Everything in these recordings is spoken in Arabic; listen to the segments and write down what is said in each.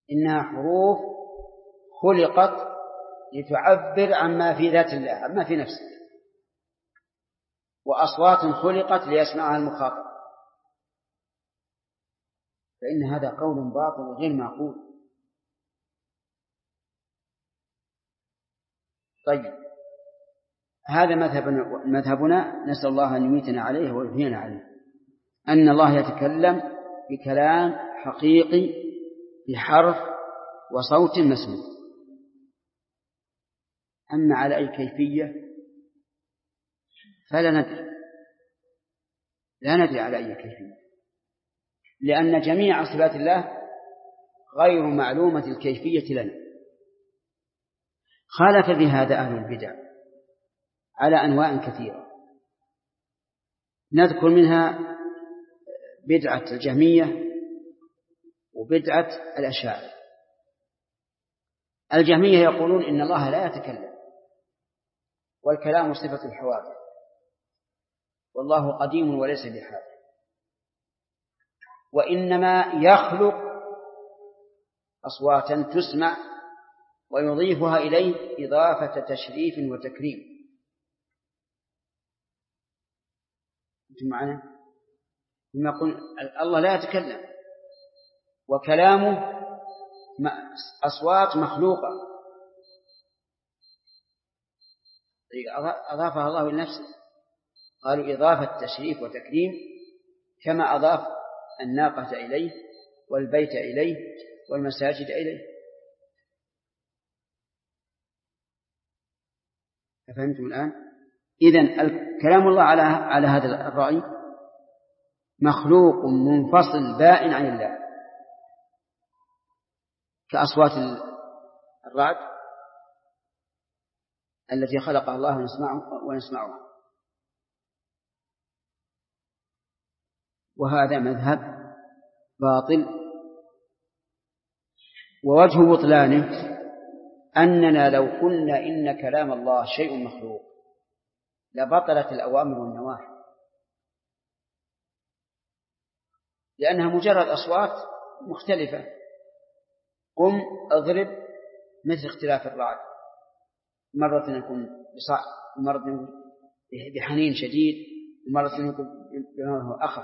إنها حروف خلقت لتعبر عما في ذات الله، عما في نفسه، وأصوات خلقت ليسمعها المخاطب، فإن هذا قول باطل وغير معقول. طيب، هذا مذهبنا، نسأل الله أن يميتنا عليه ويحيينا عليه، أن الله يتكلم بكلام حقيقي بحرف وصوت مسموع. أما على أي كيفية فلا ندري، لا ندري على أي كيفية، لأن جميع صفات الله غير معلومة الكيفية لنا. خالف بهذا أهل البدع على أنواع كثيرة، نذكر منها بدعة الجهمية وبدعة الأشاعرة. الجهمية يقولون إن الله لا يتكلم، والكلام صفة الحوادث، والله قديم وليس بحادث، وإنما يخلق أصواتا تسمع ويضيفها إليه إضافة تشريف وتكريم. أنتم معنا؟ ثم يقول الله لا يتكلم وكلامه أصوات مخلوقة أضافها الله لنفسه، قالوا إضافة تشريف وتكريم، كما أضاف الناقة إليه والبيت إليه والمساجد إليه. أفهمتم الآن؟ إذن كلام الله على هذا الرأي مخلوق منفصل بائن عن الله، كأصوات الرعد التي خلقها الله ونسمعها. وهذا مذهب باطل، ووجه بطلانه أننا لو قلنا إن كلام الله شيء مخلوق لبطلت الأوامر والنواهي، لأنها مجرد أصوات مختلفة. قم اضرب، مثل اختلاف الرعد، مرة يكون بصعب، ومرة يكون بحنين شديد، ومرة يكون بنوعه أخف.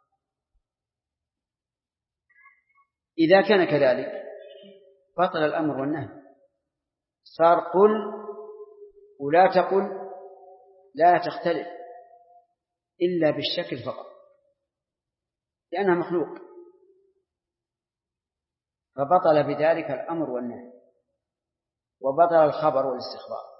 إذا كان كذلك بطل الأمر والنهي، صار قل ولا تقل، لا تختلف إلا بالشكل فقط، لأنها مخلوق، فبطل بذلك الأمر والنهي، وبطل الخبر والاستخبار.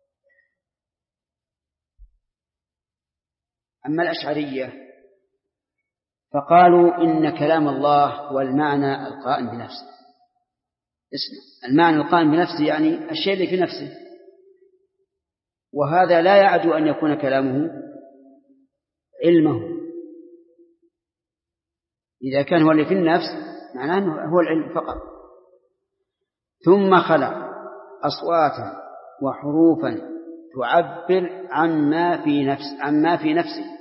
أما الأشعرية فقالوا إن كلام الله هو المعنى القائم بنفسه. اسمع، المعنى القائم بنفسه يعني الشيء اللي في نفسه، وهذا لا يعدو أن يكون كلامه علمه. إذا كان هو اللي في النفس معناه أنه هو العلم فقط. ثم خلق أصواتا وحروفا تعبر عما في نفسه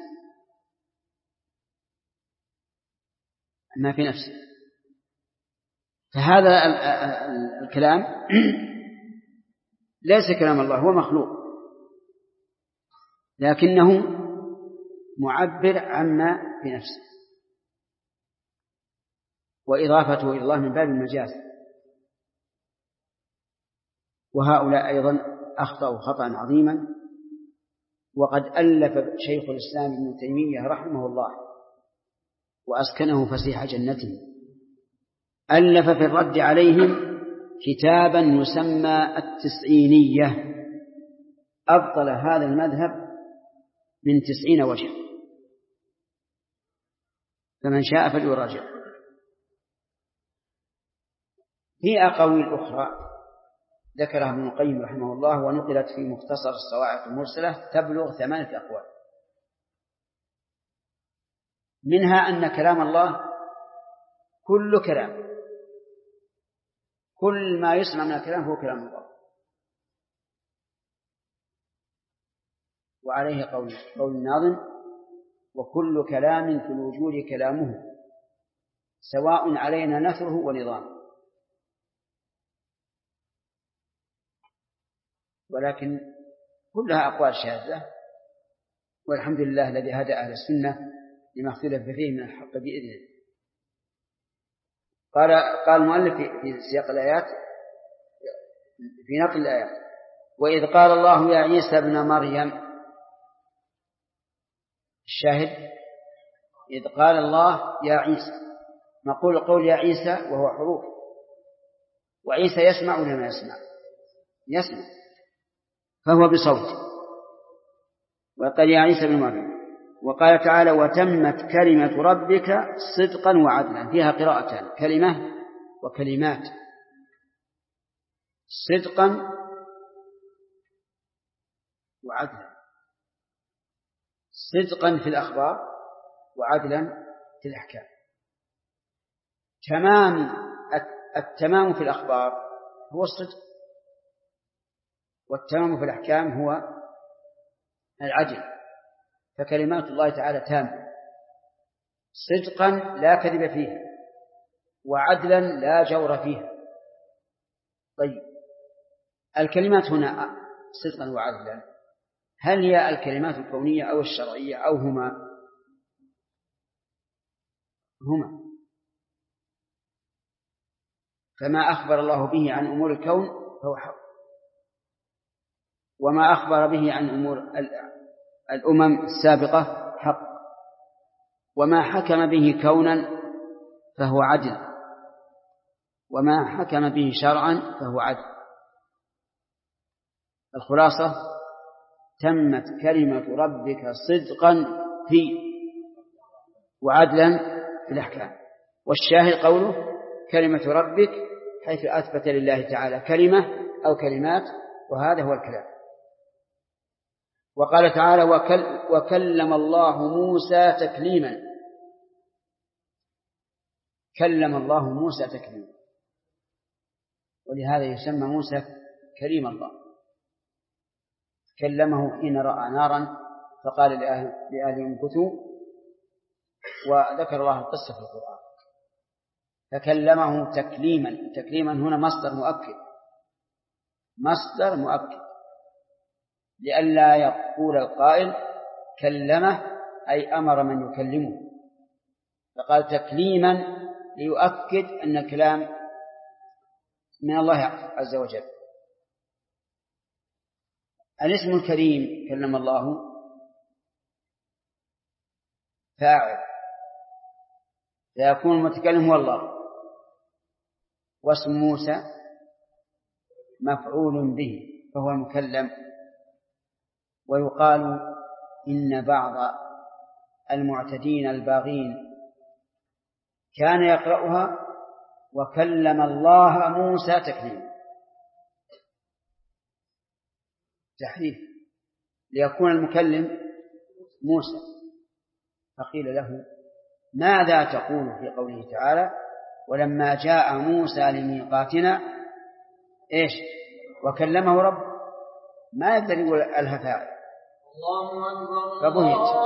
فهذا الكلام ليس كلام الله، هو مخلوق، لكنه معبر عما في نفسه، وإضافته إلى الله من باب المجاز. وهؤلاء أيضا أخطأوا خطأ عظيما، وقد ألف شيخ الإسلام ابن تيمية رحمه الله وأسكنه فسيح جنته، ألف في الرد عليهم كتابا يسمى التسعينية، أبطل هذا المذهب من 90 وجه، فمن شاء فليراجع. في أقاويل أخرى ذكرها ابن القيم رحمه الله ونقلت في مختصر الصواعق المرسلة تبلغ 8 أقوال، منها أن كلام الله كل كلام، كل ما يسمع من الكلام هو كلام الله. وعليه قول الناظم: وكل كلام في الوجود كلامه، سواء علينا نثره ونظامه. ولكن كلها أقوال شاذة، والحمد لله الذي هدى أهل السنة لما اختلف فيه من الحق بإذنه. قال المؤلف في سياق الآيات في نقل الآيات: وإذ قال الله يا عيسى ابن مريم. الشاهد إذ قال الله يا عيسى، نقول قول يا عيسى وهو حروف، وعيسى يسمع ولا ما يسمع؟ يسمع، فهو بصوت. وقال يا عيسى ابن مريم. وقال تعالى وتمت كلمة ربك صدقا وعدلا، فيها قراءتان: كلمة وكلمات. صدقا وعدلا، صدقا في الأخبار وعدلا في الأحكام. التمام في الأخبار هو الصدق، والتمام في الأحكام هو العدل. فكلمات الله تعالى تامة، صدقا لا كذب فيها، وعدلا لا جور فيها. طيب، الكلمات هنا صدقا وعدلا، هل هي الكلمات الكونية أو الشرعية أو هما؟ فما أخبر الله به عن أمور الكون فهو حق، وما أخبر به عن أمور الأمم السابقة حق، وما حكم به كونا فهو عدل، وما حكم به شرعا فهو عدل. الخلاصة: تمت كلمة ربك صدقا في وعدلا في الأحكام. والشاهد قوله كلمة ربك، حيث أثبت لله تعالى كلمة أو كلمات، وهذا هو الكلام. وقال تعالى وكلم الله موسى تكليما. كلم الله موسى تكليما، ولهذا يسمى موسى كريم الله. كلمه حين رأى نارا فقال لأهله امكثوا، وذكر الله القصة في القرآن. فكلمه تكليما. تكليما هنا مصدر مؤكد لئلا يقول القائل كلمه أي أمر من يكلمه، فقال تكليما ليؤكد أن الكلام من الله عز وجل. الاسم الكريم كلم الله فاعل، فيكون المتكلم هو الله، واسم موسى مفعول به فهو المكلم. ويقال إن بعض المعتدين الباغين كان يقرأها وكلم الله موسى تكليما، تحريف ليكون المكلم موسى. فقيل له ماذا تقول في قوله تعالى ولما جاء موسى لميقاتنا إيش وكلمه رب؟ ما يقدر يقول الهفاء، فبهت.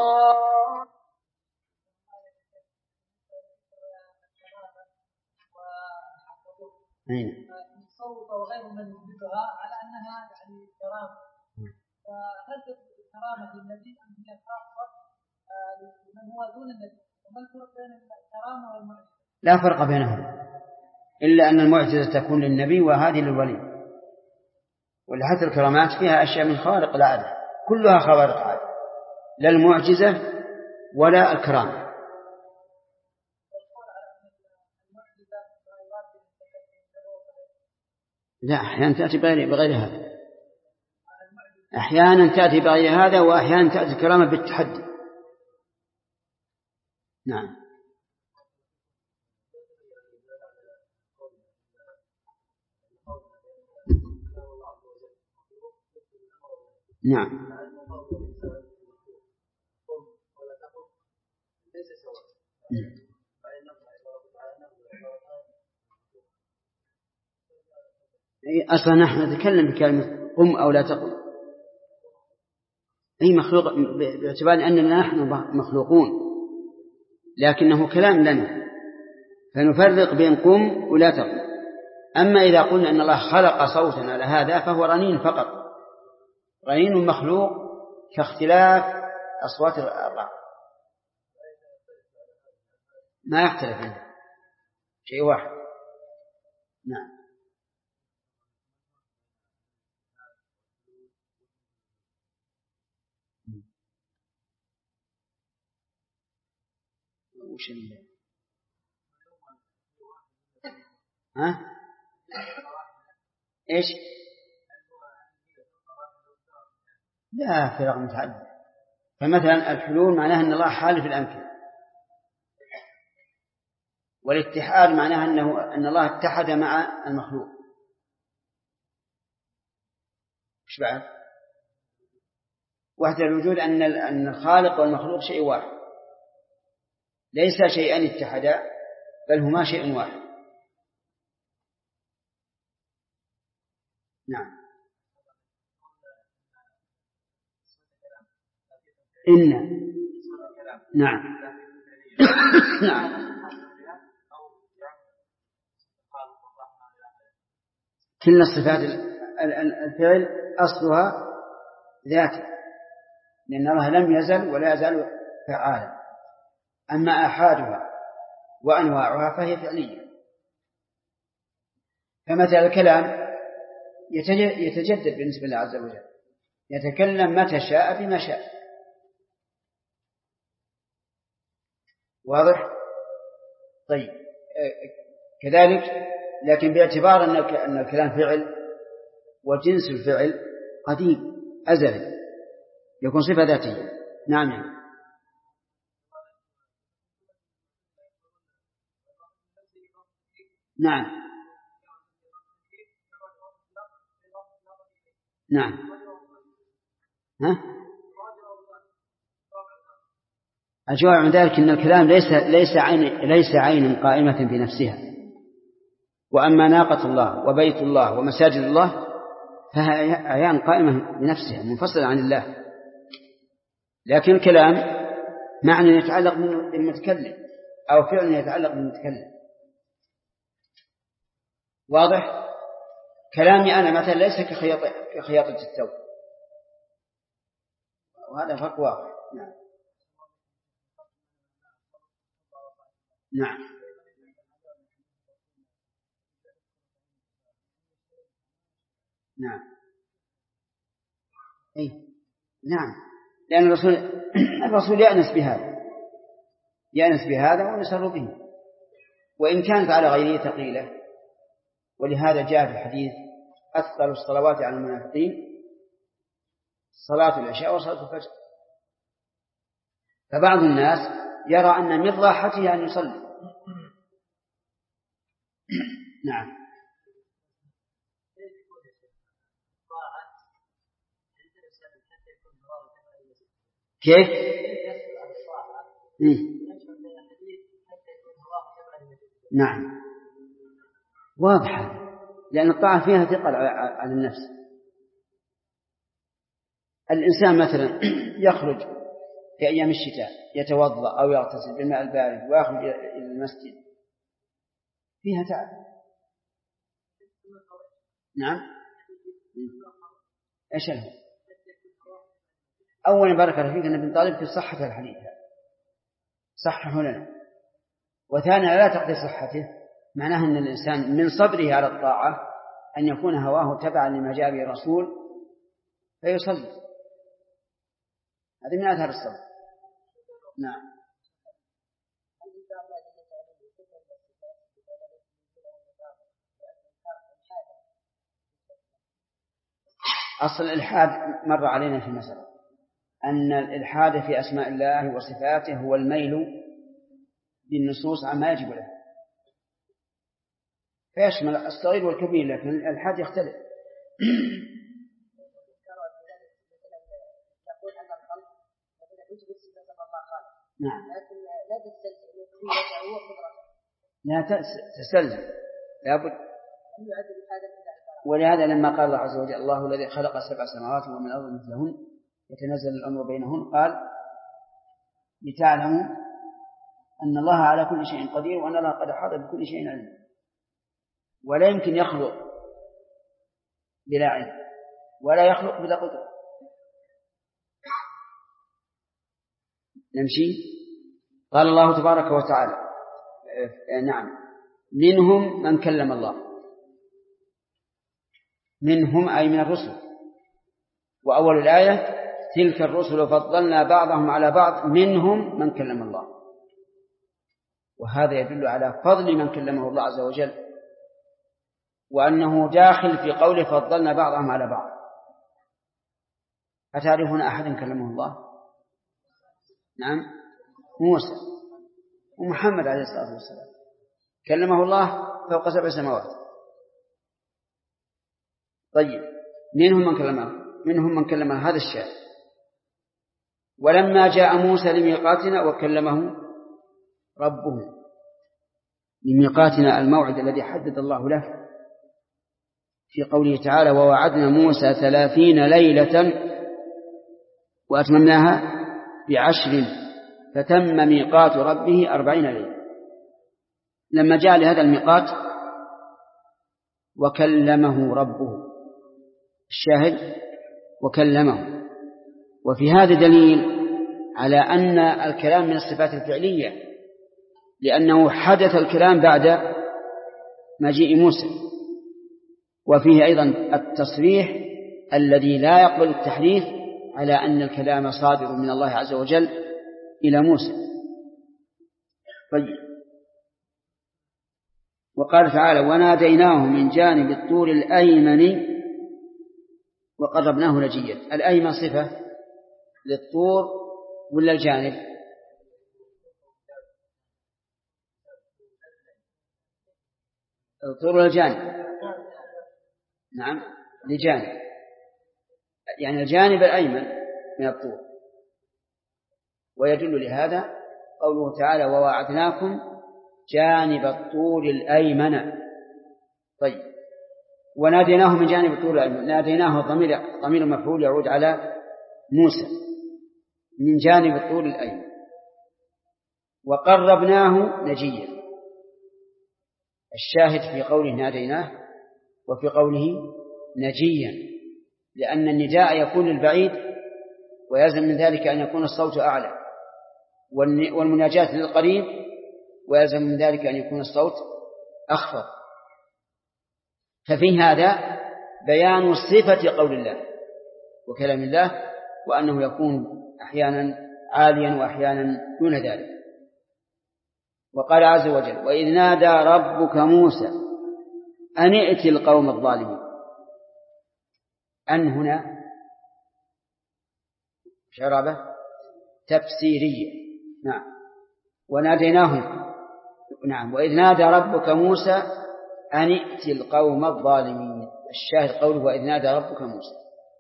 الصوت وغيره من يثبتها على أنها يعني كرامة، فهل الكرامة للنبي أم هي خاصة لمن هو دون النبي؟ وما الفرق بين الكرامة والمعجزة؟ لا فرق بينهم، إلا أن المعجزة تكون للنبي وهذه للولي. ولحتى الكرامات فيها أشياء من خوارق العادة، كلها خوارق عادة، لا المعجزة ولا الكرامة. لا، أحيانا تأتي بغير هذا، أحيانا تأتي بغير هذا، وأحيانا تأتي الكرامة بالتحدي. نعم. نعم. أصلا نحن نتكلم بكلمة قم أو لا تقم، أي مخلوق، باعتبار أننا نحن مخلوقون، لكنه كلام لنا، فنفرق بين قم ولا تقم. أما إذا قلنا أن الله خلق صوتا على هذا فهو رنين فقط، رنين مخلوق كاختلاف أصوات الرعد، ما يختلف عنه شيء واحد. نعم. وش ها؟ إيش؟ لا، فرق متعددة. فمثلا الحلول معناها أن الله حال في الأمكنة، والاتحاد معناها أن الله اتحد مع المخلوق. إيش بعد؟ وحدة الوجود أن الخالق والمخلوق شيء واحد، ليس شيئان اتحدا، بل هما شيء واحد. نعم. إن. نعم. نعم. كل الصفات الفعل أصلها ذاته، لأن الله لم يزل ولا يزال فعالا. أما آحادها وأنواعها فهي فعلية. فمثل الكلام يتجدد بالنسبة لله عز وجل، يتكلم متى شاء بما شاء. واضح؟ طيب، كذلك لكن باعتبار أن الكلام فعل، وجنس الفعل قديم أزلي، يكون صفة ذاتية. نعم. نعم. نعم. ها؟ الجواب عن ذلك أن الكلام ليس عين قائمة بنفسها. وأما ناقة الله وبيت الله ومساجد الله فهي عيان قائمة بنفسها منفصلة عن الله، لكن الكلام معنى يتعلق بالمتكلم أو فعل يتعلق بالمتكلم. واضح؟ كلامي أنا مثلا ليس كخياطة الثوب، وهذا فرق واضح. نعم. نعم. نعم. أي نعم، لأن الرسول يأنس بهذا ونسر به، وإن كانت على غيره ثقيلة. ولهذا جاء في الحديث أثقل الصلوات على المنافقين صلاة العشاء وصلاة الفجر. فبعض الناس يرى أن من راحته أن يصلي. نعم. كيف؟ نعم، واضحة، لأن الطاعة فيها ثقل على النفس. الإنسان مثلا يخرج في أيام الشتاء يتوضأ أو يغتسل بالماء البارد ويخرج إلى المسجد، فيها تعب. نعم. إيش له؟ أولا بارك الله فيك أن ابن طالب في صحة الحديث صححه لنا، وثانيا لا تقضي صحته معناه أن الإنسان من صبره على الطاعة أن يكون هواه تبعا لما جاء به الرسول فيصلي. هذه من آثار الصبر. نعم. أصل الإلحاد مر علينا في مسألة أن الإلحاد في أسماء الله وصفاته هو الميل بالنصوص عما يجب له، فيشمل الصغير والكبير، لكن الإلحاد يختلف. نعم. لا تستلزم، لابد. ولهذا لما قال الله عز وجل الله الذي خلق 7 سماوات ومن الأرض مثلهن يتنزل الأمر بينهن، قال لتعلموا أن الله على كل شيء قدير وأن الله قد أحاط بكل شيء علما. ولا يمكن يخلق بلا علم ولا يخلق بلا قدرة، نمشي. قال الله تبارك وتعالى نعم منهم من كلم الله، منهم أي من الرسل. وأول الآية تلك الرسل فضلنا بعضهم على بعض منهم من كلم الله، وهذا يدل على فضل من كلمه الله عز وجل، وأنه داخل في قوله فضلنا بعضهم على بعض. أتعرفون أحدا كلمه الله؟ نعم موسى ومحمد عليه الصلاة والسلام كلمه الله فوق 7 سماوات. طيب منهم من كلمه هذا الشاهد. ولما جاء موسى لميقاتنا وكلمه ربه، لميقاتنا الموعد الذي حدد الله له في قوله تعالى ووعدنا موسى 30 ليلة وأتممناها ب10 فتم ميقات ربه 40 ليلة. لما جاء لهذا الميقات وكلمه ربه، الشاهد وكلمه. وفي هذا دليل على أن الكلام من الصفات الفعلية، لأنه حدث الكلام بعد مجيء موسى. وفيه أيضا التصريح الذي لا يقبل التحريف على أن الكلام صادر من الله عز وجل إلى موسى. طيب. وقال تعالى وناديناه من جانب الطور الأيمن وقربناه نجيا. الأيمن صفة للطور ولا الجانب؟ الطور ولا الجانب؟ نعم لجانب، يعني الجانب الأيمن من الطور. ويدل لهذا قوله تعالى ووعدناكم جانب الطور الأيمن. طيب. وناديناه من جانب الطور الأيمن، ناديناه ضمير مفعول يعود على موسى من جانب الطور الأيمن. وقربناه نجيا. الشاهد في قوله ناديناه وفي قوله نجيا، لأن النداء يكون للبعيد ويلزم من ذلك أن يكون الصوت أعلى، والمناجاة للقريب ويلزم من ذلك أن يكون الصوت أخفض. ففي هذا بيان صفة قول الله وكلام الله، وأنه يكون أحيانا عاليا وأحيانا دون ذلك. وقال عز وجل وإذ نادى ربك موسى أن ائت القوم الظالمين. أن هنا شربة تفسيرية. نعم. وناديناه. نعم. وإذ نادى ربك موسى أن ائت القوم الظالمين. الشاهد قوله وإذ نادى ربك موسى،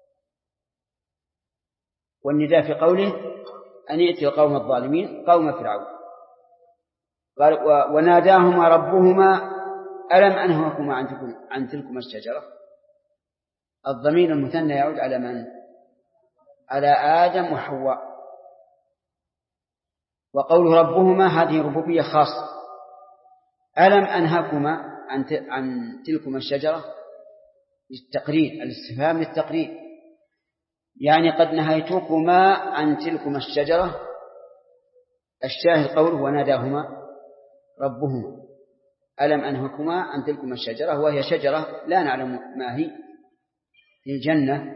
والنداء في قوله أن ائت القوم الظالمين قوم فرعون. قال وناداهما ربهما ألم أنهكما عن تلكما الشجرة. الضمير المثنى يعود على من؟ على آدم وحواء. وقوله ربهما هذه ربوبية خاصة. ألم أنهكما عن تلكما الشجرة للتقرير، الاستفهام للتقرير، يعني قد نهيتكما عن تلكما الشجرة. الشاهد قوله وناداهما ربهما ألم أنهكما عن تلكما الشجرة، وهي شجرة لا نعلم ما هي في الجنة.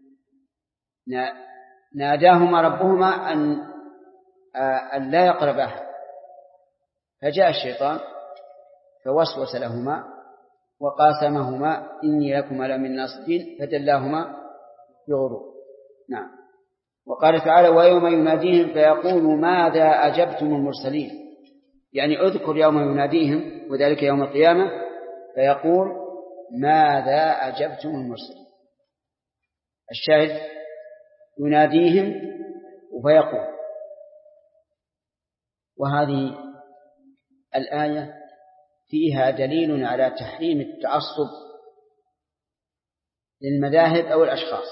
ناداهما ربهما أن لا يقرباها، فجاء الشيطان فوسوس لهما وقاسمهما إني لكما لمن الناصحين فدلاهما بغرور. نعم. وقال تعالى ويوم يناديهم فيقول ماذا أجبتم المرسلين، يعني اذكر يوم يناديهم وذلك يوم القيامة فيقول ماذا أجبتم المرسلين. الشاهد يناديهم فيقول. وهذه الآية فيها دليل على تحريم التعصب للمذاهب أو الأشخاص،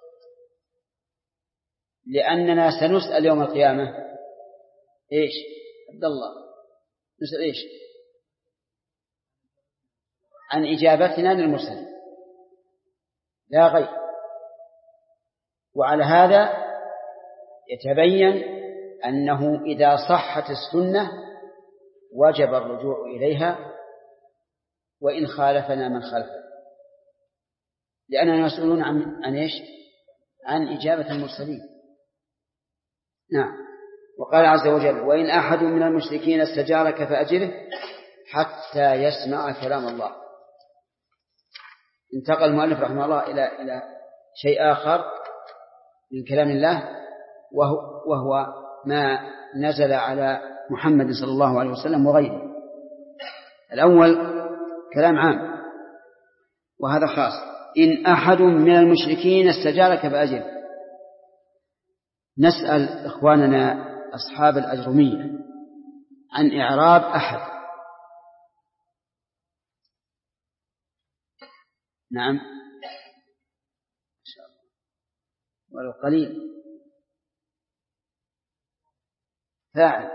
لأننا سنسأل يوم القيامة إيش عبد الله؟ نسأل إيش؟ عن إجابتنا للمرسلين لا غير. وعلى هذا يتبين أنه إذا صحت السنة وجب الرجوع إليها وإن خالفنا من خالفنا، لأننا مسؤولون عن إيش؟ عن إجابة المرسلين. نعم. وقال عز وجل: وإن أحد من المشركين استجارك فأجره حتى يسمع كلام الله. انتقل المؤلف رحمه الله إلى شيء آخر من كلام الله، وهو ما نزل على محمد صلى الله عليه وسلم وغيره. الأول كلام عام وهذا خاص: إن أحد من المشركين استجارك فأجره. نسأل إخواننا أصحاب الأجرمية عن إعراب أحد. نعم ولو قليل. فاعل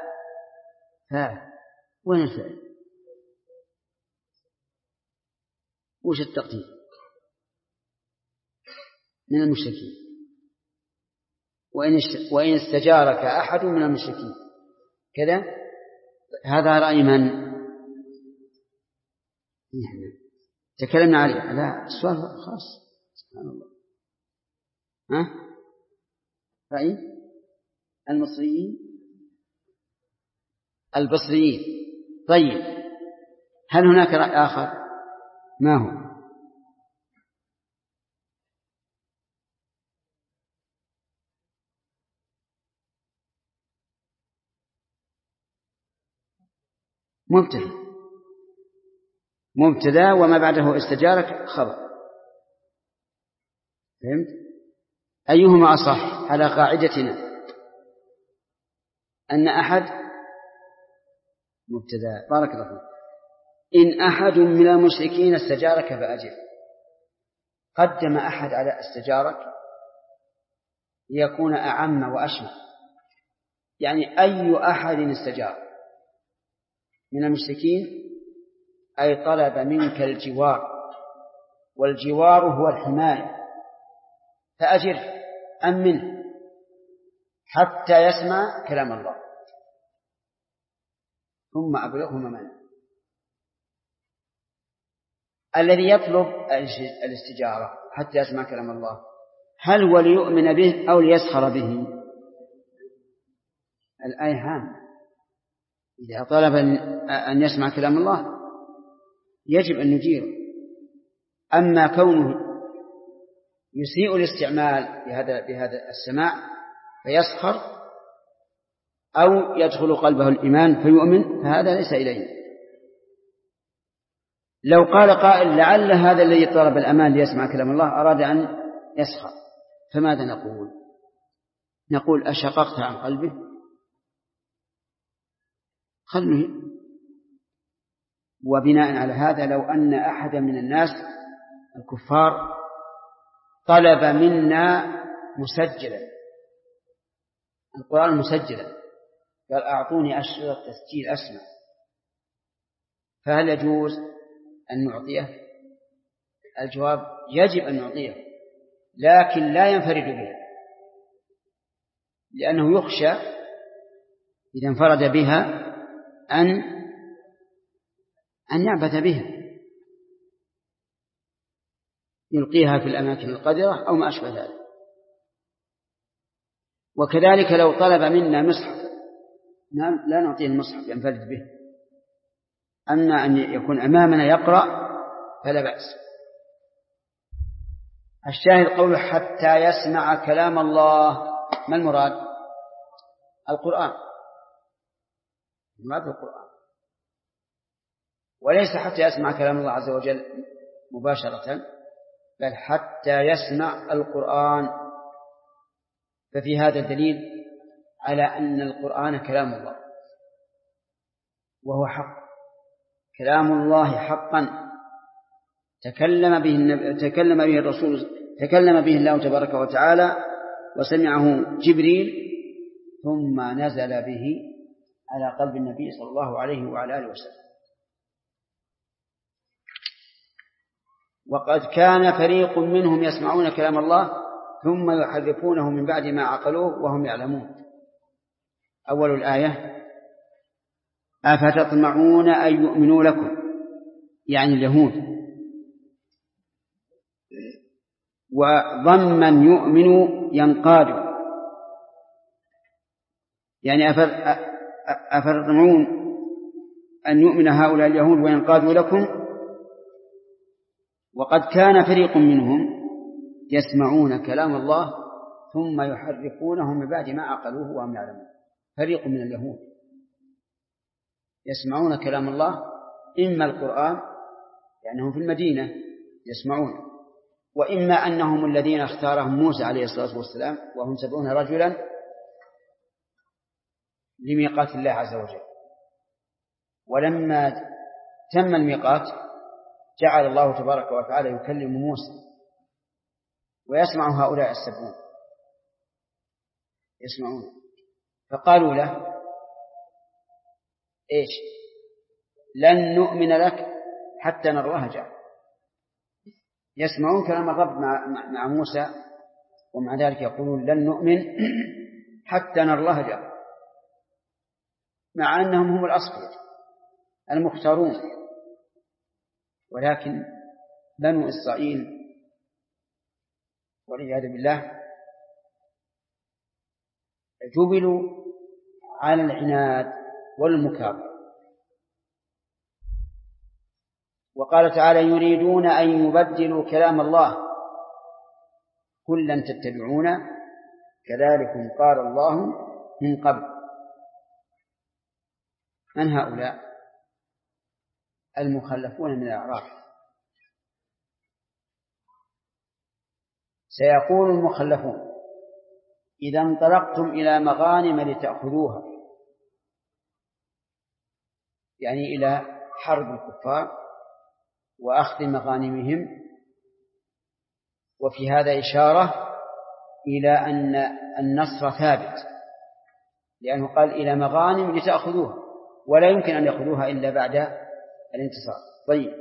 وين الفعل؟ وش التقدير؟ من المشركين. وإن استجارك أحد من المشركين كذا. هذا رأي من؟ يعني تكلمنا عليه. لا، السؤال خاص. سبحان الله. رأي المصريين البصريين. طيب، هل هناك رأي آخر؟ ما هو؟ مبتدأ وما بعده استجارك خبر. فهمت؟ أيهما أصح على قاعدتنا أن أحد مبتدأ. بارك الله فيك. إن أحد من المشركين استجارك فأجر. قدم أحد على استجارك ليكون أعم وأشمل، يعني أي أحد استجار من المشركين أي طلب منك الجوار، والجوار هو الحماية، فأجر أمنه حتى يسمع كلام الله ثم أبلغه ممنه. الذي يطلب الاستجارة حتى يسمع كلام الله هل هو ليؤمن به أو ليسخر به؟ الآية هامة. إذا طلب أن يسمع كلام الله يجب أن يجيره. أما كونه يسيء الاستعمال بهذا السماع فيسخر أو يدخل قلبه الإيمان فيؤمن فهذا ليس إليه. لو قال قائل لعل هذا الذي طلب الأمان ليسمع كلام الله أراد أن يسخر، فماذا نقول؟ نقول أشققت عن قلبه؟ خليه. وبناء على هذا لو أن أحدا من الناس الكفار طلب منا مسجلا القرآن مسجلا، قال أعطوني أشرطة تسجيل أسمع، فهل يجوز أن نعطيه؟ الجواب يجب أن نعطيه، لكن لا ينفرد بها، لأنه يخشى إذا انفرد بها أن يعبث بها، يلقيها في الأماكن القذرة أو ما أشبه ذلك. وكذلك لو طلب منا مصحف لا نعطيه المصحف ينفرد به، أما أن يكون أمامنا يقرأ فلا بأس. الشاهد قوله حتى يسمع كلام الله، ما المراد؟ القرآن، المراد القرآن، وليس حتى يسمع كلام الله عز وجل مباشرة، بل حتى يسمع القرآن. ففي هذا دليل على أن القرآن كلام الله وهو حق، كلام الله حقا تكلم به الرسول، تكلم به الله تبارك وتعالى وسمعه جبريل ثم نزل به على قلب النبي صلى الله عليه وعلى آله وسلم. وقد كان فريق منهم يسمعون كلام الله ثم يحرفونه من بعد ما عقلوه وهم يعلمون. أول الآية: أفتطمعون أن يؤمنوا لكم، يعني اليهود، وضما يؤمن ينقاد، يعني أفتطمعون أن يؤمن هؤلاء اليهود وينقادوا لكم، وقد كان فريق منهم يسمعون كلام الله ثم يحرفونه من بعد ما عقلوه وهم يعلمون. فريق من اليهود يسمعون كلام الله، إما القرآن لأنهم في المدينة يسمعون، وإما أنهم الذين اختارهم موسى عليه الصلاة والسلام وهم 70 رجلا لميقات الله عز وجل. ولما تم الميقات جعل الله تبارك وتعالى يكلم موسى ويسمع هؤلاء 70 يسمعون، فقالوا له: إيش؟ لن نؤمن لك حتى نرى الله جهرة. يسمعون كلام الرب مع موسى، ومع ذلك يقولون: لن نؤمن حتى نرى الله جهرة، مع أنهم هم الأصفياء المختارون. ولكن بنو إسرائيل والعياذ بالله جبلوا على العناد والمكابرة. وقال تعالى: يريدون أن يبدلوا كلام الله قل لن تتبعونا كذلكم قال الله من قبل. من هؤلاء؟ المخلفون من الأعراب. سيقول المخلفون: إذا انطلقتم إلى مغانم لتأخذوها، يعني إلى حرب الكفار وأخذ مغانمهم. وفي هذا إشارة إلى أن النصر ثابت، لأنه قال إلى مغانم لتأخذوها، ولا يمكن أن يأخذوها إلا بعد الانتصار. طيب،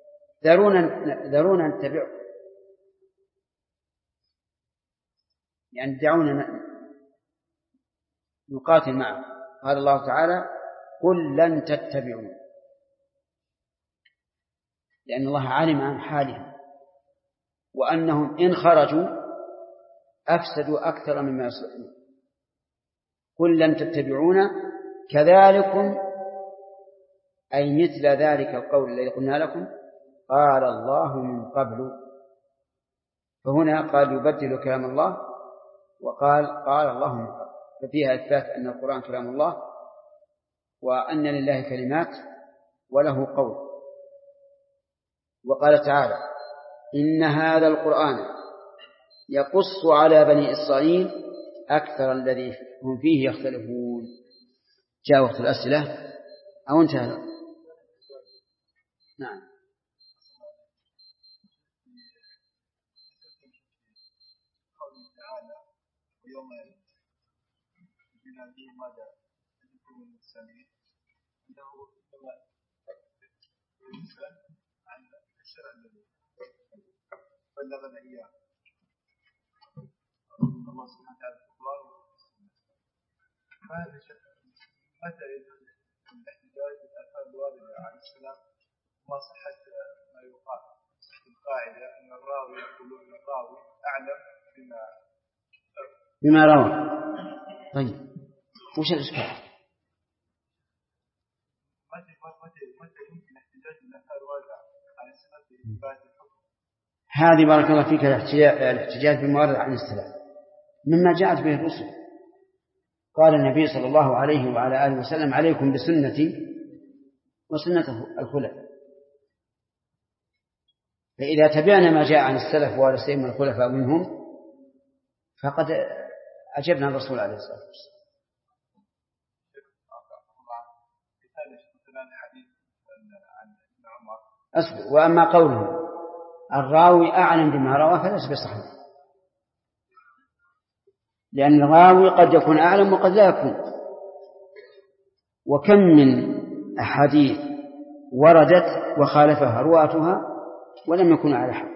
ذرونا نتبعكم، يعني دعونا نقاتل معه. قال الله تعالى: قل لن تتبعون، لأن الله علم عن حالهم وأنهم إن خرجوا أفسدوا أكثر مما يصلحون. قل لن تتبعون كذلكم، أي مثل ذلك القول الذي قلنا لكم قال الله من قبل. فهنا قال يبدل كلام الله، وقال قال الله من قبل، ففيها إثبات أن القرآن كلام الله، وأن لله كلمات وله قول. وقال تعالى: إن هذا القرآن يقص على بني إسرائيل أكثر الذي هم فيه يختلفون. جاء وقت الأسئلة أو انتهى؟ نعم. يوم يناديه ماذا يكون المرسلين انه لما يسال عن الشرع الذي بلغنا اياه الله سبحانه وتعالى في القران والسنه. فهذا متى يجوز الاحتجاج بالاثار الوارده عليه السلام وما صحه ما يقال، صحه القاعده ان الراوي يقولون الراوي اعلم بما روى. طيب، وش الإشكال؟ هذه بارك الله فيك الاحتجاج بالموارد عن السلام مما جاءت به الرسل. قال النبي صلى الله عليه وعلى آله وسلم: عليكم بسنتي وسنة الخلفاء. فإذا تبعنا ما جاء عن السلف وعلى سيما الخلفاء منهم فقد أجبنا الرسول عليه الصلاة والسلام. أصبر. وأما قوله الراوي أعلم بما روى فليس بصحيح، لأن الراوي قد يكون أعلم وقد لا يكون. وكم من أحاديث وردت وخالفها رواتها ولم يكن على حق.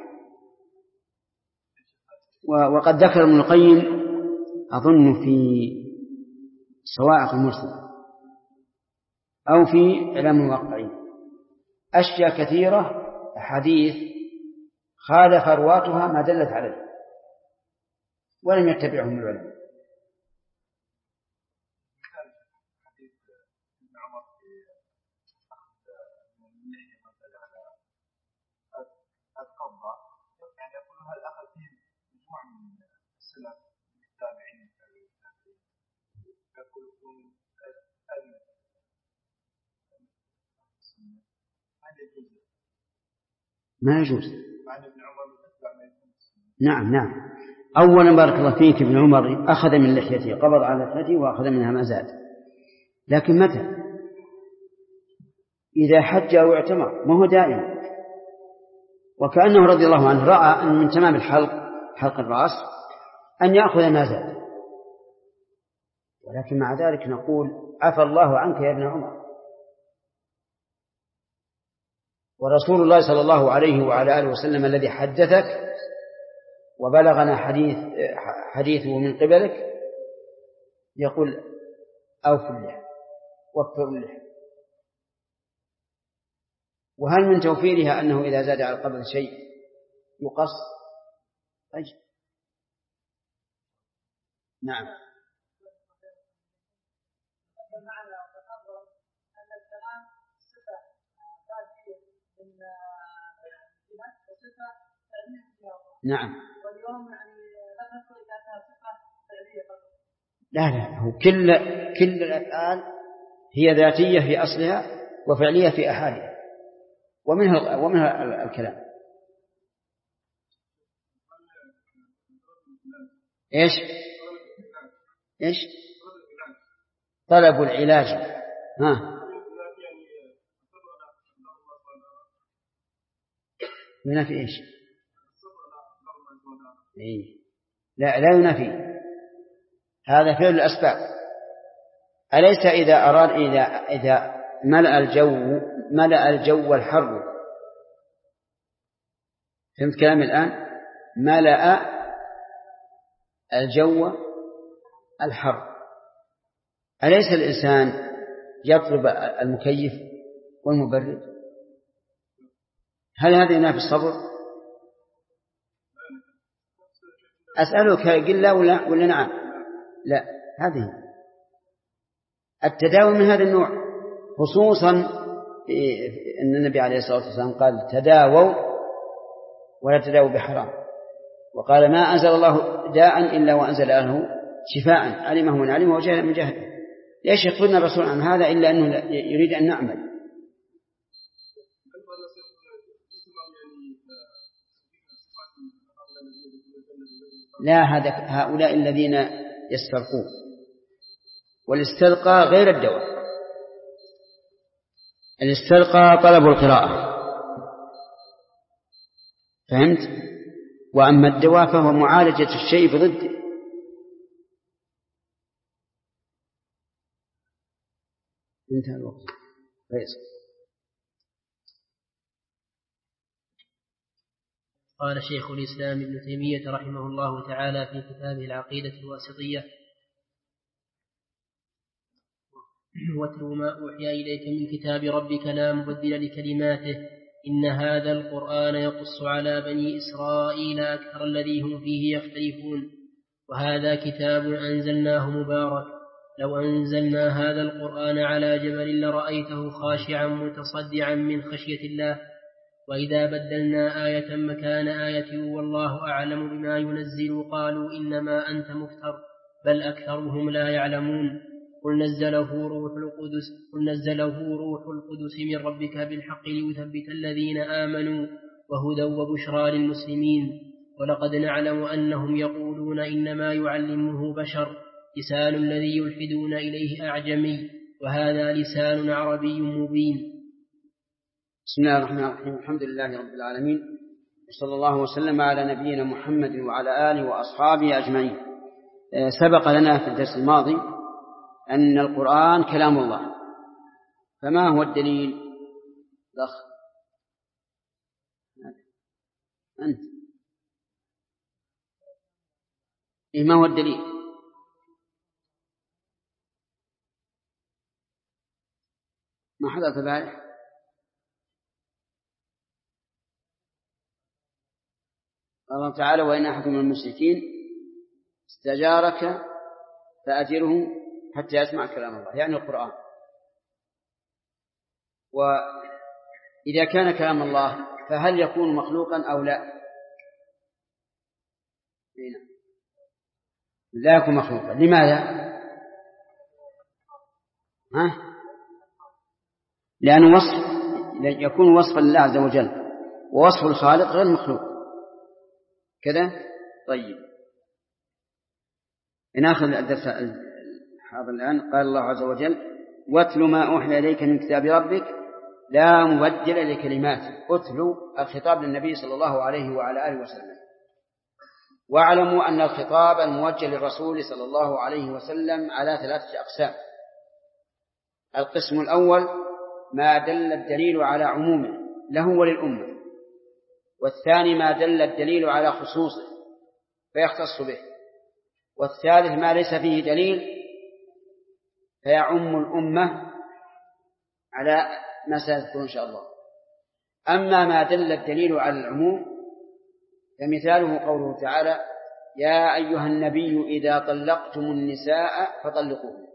وقد ذكر ابن القيم أظن في الصواعق المرسلة أو في إعلام الموقعين. أشياء كثيرة حديث خالف رواتها ما دلت عليه ولم يتبعهم العلماء. ما يجوز. نعم. أولا بارك الله فيك، ابن عمر أخذ من لحيته، قبض على لحيته وأخذ منها ما زاد، لكن متى؟ إذا حج أو اعتمر، ما هو دائما. وكأنه رضي الله عنه رأى أن من تمام حلق الرأس أن يأخذ ما زاد، ولكن مع ذلك نقول عفى الله عنك يا ابن عمر. ورسول الله صلى الله عليه وعلى آله وسلم الذي حدثك وبلغنا حديثه من قبلك يقول أوفوا اللحى وفروا اللحى. وهل من توفيرها أنه إذا زاد على القبض شيء يقص؟ أجل. نعم. نعم. لا هو كل الأفعال هي ذاتية في أصلها وفعلية في أحادها، ومنها الكلام. إيش طلب العلاج. ينافي إيش؟ لا ينافي، هذا فعل الأسباب. أليس إذا أراد إذا ملأ الجو الحر، فهمت كلامي الآن؟ ملأ الجو الحر، أليس الإنسان يطلب المكيف والمبرد؟ هل هذا ينافي الصبر؟ أسألك قل لا ولا نعم؟ لا، هذه التداوي من هذا النوع، خصوصا أن النبي عليه الصلاة والسلام قال تداووا ولا تداووا بحرام، وقال ما أنزل الله داء إلا وأنزل له شفاء علمه من علمه وجهله من جهله. ليش يخبرنا الرسول عن هذا إلا أنه يريد أن نعمل؟ لا، هؤلاء الذين يسترقون، والاسترقاء غير الدواء. الاسترقاء طلب القراءة، فهمت؟ وأما الدواء فهو معالجة الشيء بضده. انتهى الوقت. قال شيخ الإسلام ابن تيمية رحمه الله تعالى في كتابه العقيدة الواسطية: واتل ما أوحي إليك من كتاب ربك لا مبدل لكلماته إن هذا القرآن يقص على بني إسرائيل أكثر الذي هم فيه يختلفون وهذا كتاب أنزلناه مبارك لو أنزلنا هذا القرآن على جبل لرأيته خاشعا متصدعا من خشية الله وإذا بدلنا آية مكان آية والله أعلم بما ينزل قالوا إنما أنت مفتر بل أكثرهم لا يعلمون قل نزله روح القدس من ربك بالحق ليثبت الذين آمنوا وهدى وبشرى للمسلمين ولقد نعلم أنهم يقولون إنما يعلمه بشر لسان الذي يلحدون إليه أعجمي وهذا لسان عربي مبين. بسم الله الرحمن الرحيم. الحمد لله رب العالمين، وصلى الله وسلم على نبينا محمد وعلى آله وأصحابه أجمعين. سبق لنا في الدرس الماضي أن القرآن كلام الله، فما هو الدليل؟ أنت ما هو الدليل؟ ما حضرت البارح؟ الله تعالى: وإن أحد من المشركين استجارك فأجره حتى يسمع كلام الله، يعني القرآن. وإذا كان كلام الله فهل يكون مخلوقا أو لا؟ لا يكون مخلوقا. لماذا؟ لأنه يكون وصفا لله عز وجل، ووصف الخالق غير مخلوق كذا. طيب، نأخذ الدرس هذا الآن. قال الله عز وجل: واتل ما أوحي إليك من كتاب ربك لا مبدل لكلماته. اتل الخطاب للنبي صلى الله عليه وعلى آله وسلم. واعلموا أن الخطاب الموجه للرسول صلى الله عليه وسلم على 3 أقسام. القسم الأول ما دل الدليل على عمومه له وللأمة، والثاني ما دل الدليل على خصوصه فيختص به، والثالث ما ليس فيه دليل فيعم الأمة على ما سيذكر إن شاء الله. أما ما دل الدليل على العموم فمثاله قوله تعالى: يا أيها النبي إذا طلقتم النساء فطلقوهن.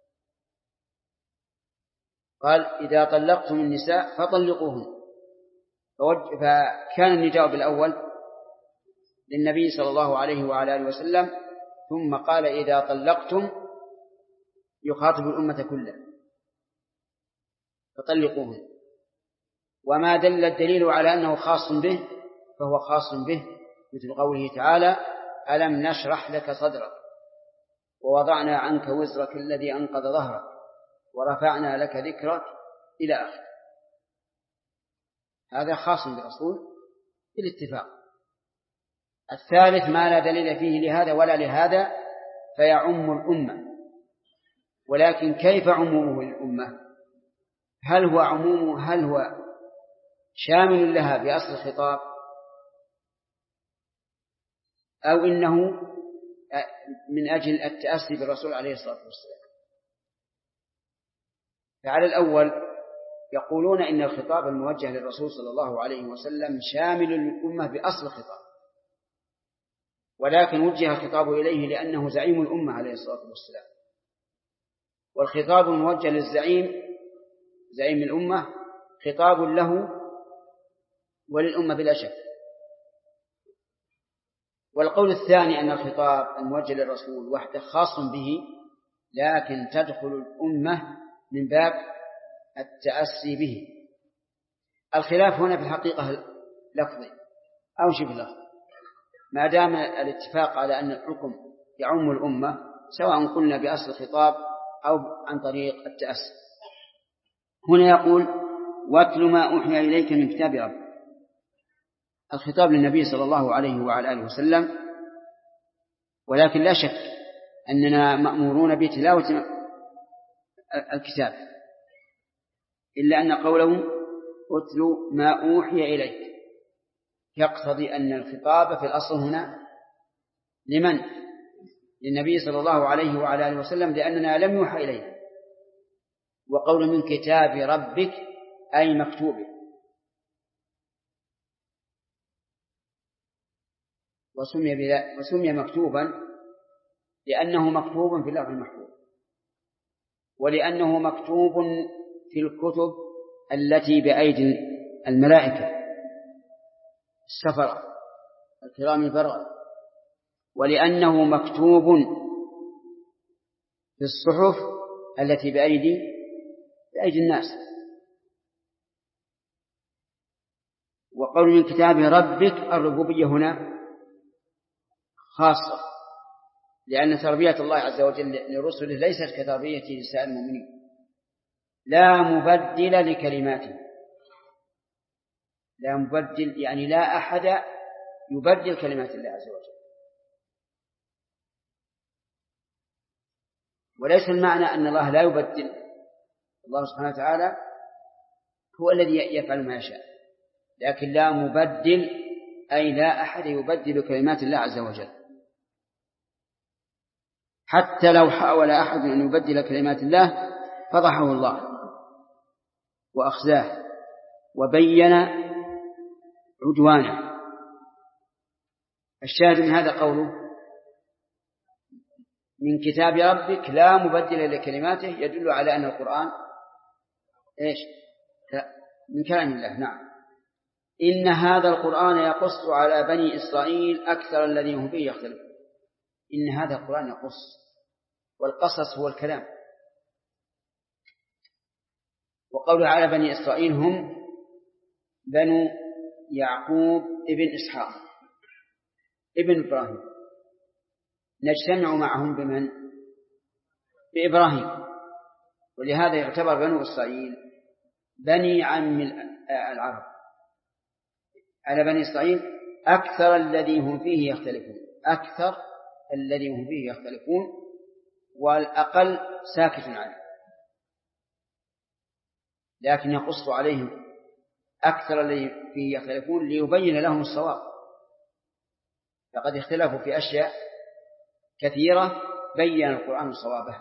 قال: إذا طلقتم النساء فطلقوهن، فكان النداء بالأول للنبي صلى الله عليه وعلى آله وسلم، ثم قال: إذا طلقتم، يخاطب الأمة كلها فطلقوهن. وما دل الدليل على أنه خاص به فهو خاص به، مثل قوله تعالى: ألم نشرح لك صدرك ووضعنا عنك وزرك الذي أنقض ظهرك ورفعنا لك ذكرك إلى آخره. هذا خاص بالرسول بالاتفاق. الثالث ما لا دليل فيه لهذا ولا لهذا فيعم الأمة. ولكن كيف عمومه للأمة؟ هل هو شامل لها بأصل الخطاب، أو إنه من أجل التأسي بالرسول عليه الصلاة والسلام؟ فعلى الأول يقولون إن الخطاب الموجه للرسول صلى الله عليه وسلم شامل للأمة بأصل الخطاب، ولكن وجه الخطاب إليه لأنه زعيم الأمة عليه الصلاة والسلام. والخطاب الموجه للزعيم زعيم الأمة خطاب له وللأمة بلا شك. والقول الثاني أن الخطاب الموجه للرسول وحده خاص به، لكن تدخل الأمة من باب التأسي به. الخلاف هنا في الحقيقة لفظي أو شبه لفظي، ما دام الاتفاق على أن الحكم يعم الأمة، سواء قلنا بأصل الخطاب أو عن طريق التأسي. هنا يقول: واتل ما أوحي إليك من كتاب ربك. الخطاب للنبي صلى الله عليه وعلى آله وسلم، ولكن لا شك أننا مأمورون بتلاوة الكتاب، إلا أن قوله اتل ما أوحي إليك يقتضي أن الخطاب في الأصل هنا لمن؟ للنبي صلى الله عليه وعلى آله وسلم، لأننا لم يوحى إليه. وقول من كتاب ربك أي مكتوبه، وسمي مكتوبا لأنه مكتوب في اللوح المحفوظ، ولأنه مكتوب في الكتب التي بأيدي الملائكة السفرة الكرام البررة، ولأنه مكتوب في الصحف التي بأيدي الناس. وقول من كتاب ربك الربوبية هنا خاصة، لأن تربية الله عز وجل لرسله ليست كتربية لسائر المؤمنين. لا مبدل لكلماته. لا مبدل يعني لا أحد يبدل كلمات الله عز وجل. وليس المعنى أن الله لا يبدل، الله سبحانه وتعالى هو الذي يفعل ما يشاء، لكن لا مبدل أي لا أحد يبدل كلمات الله عز وجل. حتى لو حاول أحد أن يبدل كلمات الله فضحه الله، وأخزاه وبين عدوانه. الشاهد من هذا قوله من كتاب ربك لا مبدل لكلماته، يدل على أن القرآن إيش؟ من كلام الله. نعم. إن هذا القرآن يقص على بني إسرائيل أكثر الذين هم فيه يختلفون. إن هذا القرآن يقص، والقصص هو الكلام. وقوله على بني إسرائيل هم بنو يعقوب ابن إسحاق ابن إبراهيم، نجتمع معهم بمن؟ بإبراهيم. ولهذا يعتبر بنو إسرائيل بني عم العرب. على بني إسرائيل أكثر الذي هم فيه يختلفون، أكثر الذي هم فيه يختلفون، والأقل ساكت عنه، لكن يقص عليهم أكثر الذي فيه يختلفون ليبين لهم الصواب، فقد اختلفوا في أشياء كثيرة بين القرآن صوابها.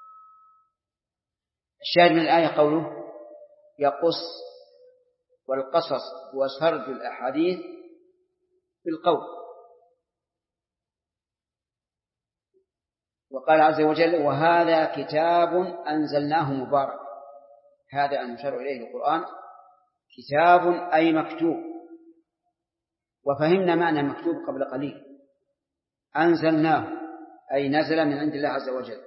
الشاهد من الآية قوله يقص، والقصص هو سرد الأحاديث بالقول. وقال عز وجل وهذا كتاب أنزلناه مبارك. هذا المشار إليه القرآن كتاب أي مكتوب، وفهمنا معنى مكتوب قبل قليل. أنزلناه أي نزل من عند الله عز وجل.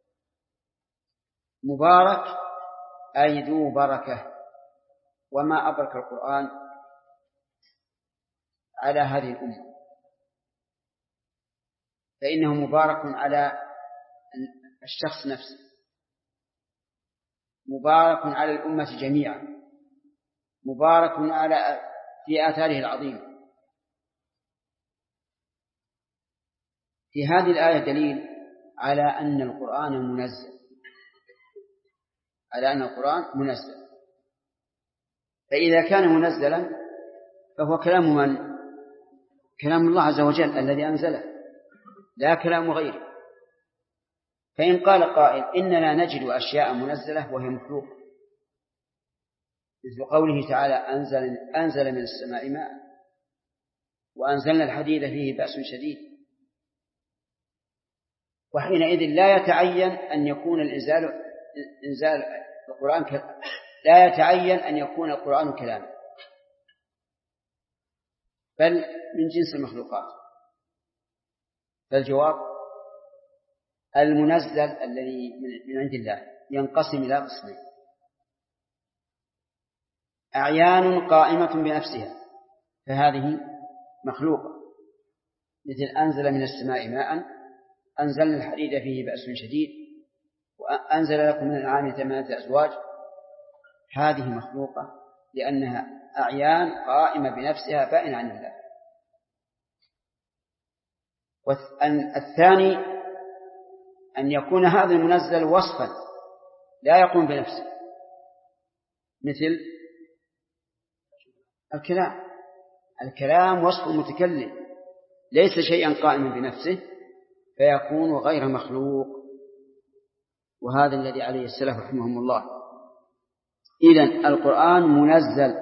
مبارك أي ذو بركة. وما أبرك القرآن على هذه الأمة، فإنه مبارك على الشخص نفسه، مبارك على الأمة جميعا، مبارك على في آثاره العظيمة. في هذه الآية دليل على أن القرآن منزل، على أن القرآن منزل. فإذا كان منزلا فهو كلام من؟ كلام الله عز وجل الذي أنزله، لا كلام غيره. فإن قال قائل إننا نجد أشياء منزلة وهي مخلوقة، مثل قوله تعالى أنزل من السماء ماء وأنزلنا الحديد فيه بأس شديد، وحينئذ لا يتعين أن يكون إنزال القرآن لا يتعين أن يكون القرآن كلاما، بل من جنس المخلوقات. فالجواب المنزل الذي من عند الله ينقسم إلى قسمين: أعيان قائمة بنفسها، فهذه مخلوقة، مثل أنزل من السماء ماء، أنزلنا الحديد فيه بأس شديد، وأنزل لكم من الأنعام 8 أزواج. هذه مخلوقة لأنها أعيان قائمة بنفسها بائنة عن الله. والثاني أن يكون هذا المنزل وصفا لا يقوم بنفسه، مثل الكلام وصف المتكلم ليس شيئا قائما بنفسه فيكون غير مخلوق، وهذا الذي عليه السلف رحمهم الله. إذن القرآن منزل،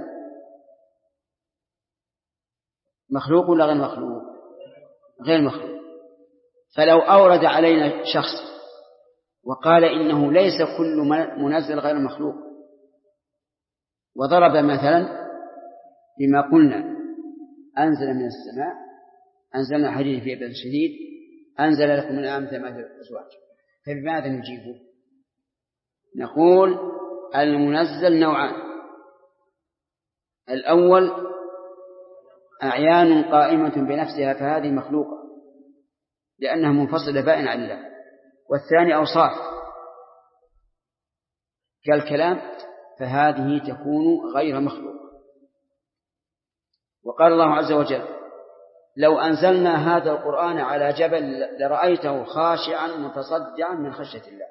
مخلوق ولا غير مخلوق؟ غير مخلوق. فلو أورد علينا شخص وقال إنه ليس كل منزل غير مخلوق، وضرب مثلا بما قلنا أنزل من السماء، أنزلنا الحديد فيه بأس شديد، أنزل لكم من الأنعام 8 أزواج، فبماذا نجيبه؟ نقول المنزل نوعان: الأول أعيان قائمة بنفسها فهذه مخلوقة لأنها منفصلة بائن عن الله، والثاني أوصاف كالكلام فهذه تكون غير مخلوقة. وقال الله عز وجل لو أنزلنا هذا القرآن على جبل لرأيته خاشعا متصدعا من خشية الله.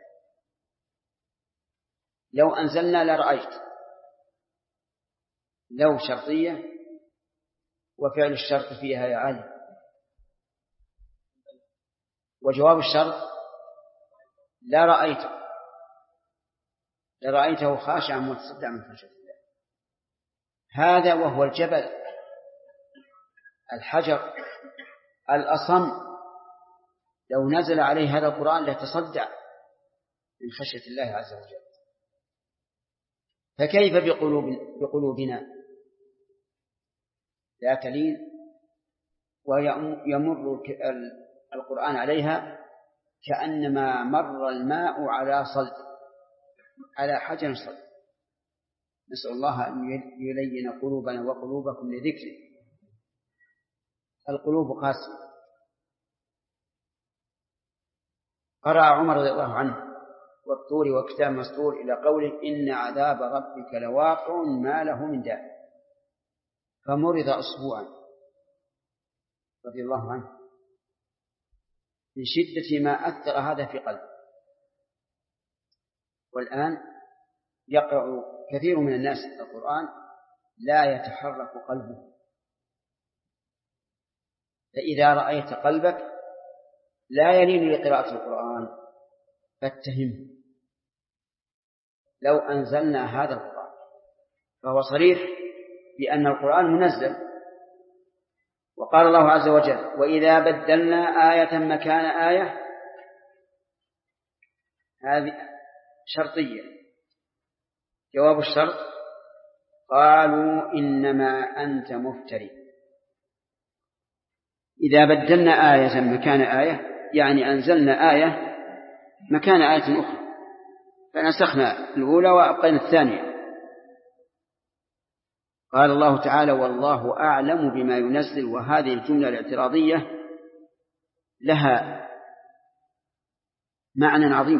لو أنزلنا لرأيت، لو شرطية وفعل الشرط فيها يا علي، وجواب الشرط لا رأيته، لرأيته خاشعا متصدعا من خشية الله. هذا وهو الجبل الحجر الأصم لو نزل عليه هذا القرآن لتصدع من خشية الله عز وجل. فكيف بقلوبنا لا تلين ويمر القرآن عليها كأنما مر الماء على صلب، على حجر صلب. نسأل الله أن يلين قلوبنا وقلوبكم لذكره. القلوب قاسية. قرأ عمر رضي الله عنه والطور وكتاب مسطور إلى قوله إن عذاب ربك لواقع ما له من دافع، فمرض أسبوعا رضي الله عنه من شدة ما أثر هذا في قلبه. والآن يقرأ كثير من الناس القرآن لا يتحرك قلبه. فإذا رأيت قلبك لا يلين لقراءة القرآن فاتهمه. لو أنزلنا هذا القرآن فهو صريح بأن القرآن منزل. وقال الله عز وجل وإذا بدلنا آية مكان آية، هذه شرطية. جواب الشرط قالوا إنما أنت مفتري. إذا بدلنا آية مكان آية يعني أنزلنا آية مكان آية أخرى، فنسخنا الأولى وأبقينا الثانية. قال الله تعالى والله أعلم بما ينزل. وهذه الجملة الاعتراضية لها معنى عظيم،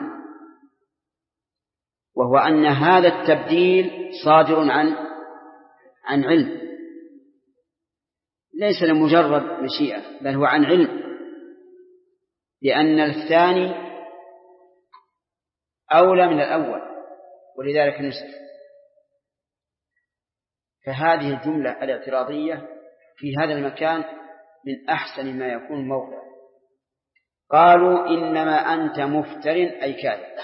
وهو أن هذا التبديل صادر عن علم، ليس لمجرد مشيئة، بل هو عن علم، لأن الثاني أولى من الأول ولذلك نسخ. فهذه الجملة الاعتراضية في هذا المكان من أحسن ما يكون موقعا. قالوا إنما أنت مفتر أي كاذب.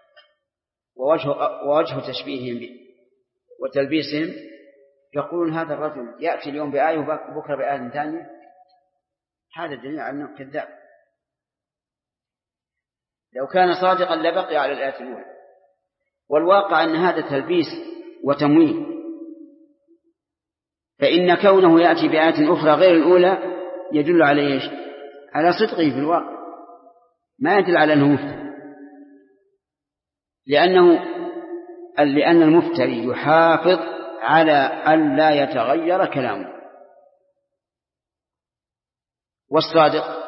ووجه تشبيههم به وتلبيسهم يقولون هذا الرجل يأتي اليوم بآية وبكرة بآية ثانية، هذا دليل على أنه كذاب. لو كان صادقا لبقي على الآية الأولى. والواقع أن هذا تلبيس وتمويه، فإن كونه يأتي بآية أخرى غير الأولى يدل على إيش؟ على صدقه في الواقع، ما يدل على أنه مفتري، لأن المفتري يحافظ على أن لا يتغير كلامه. والصادق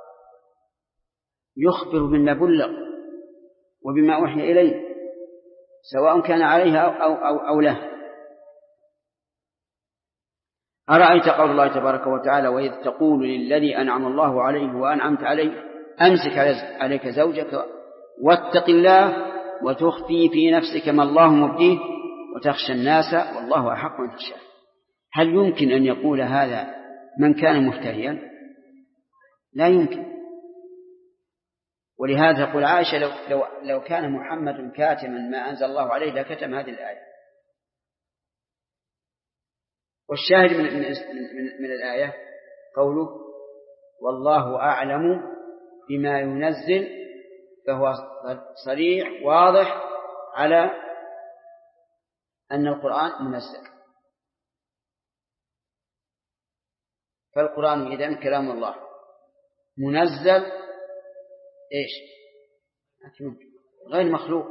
يخبر بما بلغ وبما أوحي إليه سواء كان عليه أو له. أرأيت قول الله تبارك وتعالى وإذ تقول للذي أنعم الله عليه وأنعمت عليه أمسك عليك زوجك واتق الله وتخفي في نفسك ما الله مبديه وتخشى الناس والله أحق أن تخشاه. هل يمكن أن يقول هذا من كان مفتريا؟ لا يمكن. ولهذا تقول عائشة لو كان محمد كاتما ما أنزل الله عليه لكتم هذه الآية. والشاهد من الآية قوله والله أعلم بما ينزل، فهو صريح واضح على أن القرآن منزل. فالقرآن إذن كلام الله منزل إيش؟ غير مخلوق.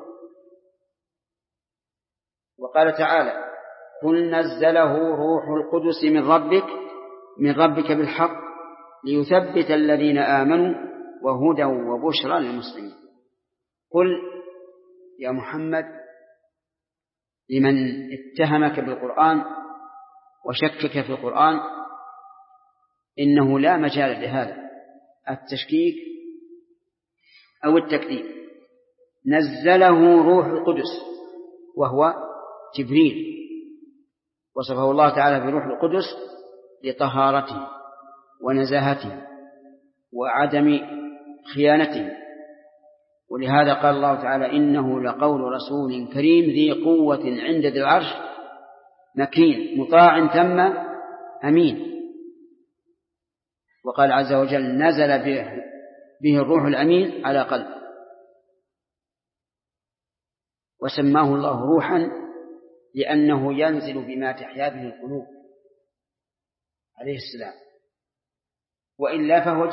وقال تعالى قل نزله روح القدس من ربك بالحق ليثبت الذين آمنوا وهدى وبشرى للمسلمين. قل يا محمد لمن اتهمك بالقرآن وشكك في القرآن إنه لا مجال لهذا التشكيك أو التكذيب. نزله روح القدس وهو جبريل، وصفه الله تعالى بروح القدس لطهارته ونزاهته وعدم خيانته. ولهذا قال الله تعالى إنه لقول رسول كريم ذي قوة عند ذي العرش مكين مطاع ثم أمين. وقال عز وجل نزل به الروح الأمين على قلبه، وسماه الله روحا لأنه ينزل بما تحيا به القلوب عليه السلام، وإلا فهو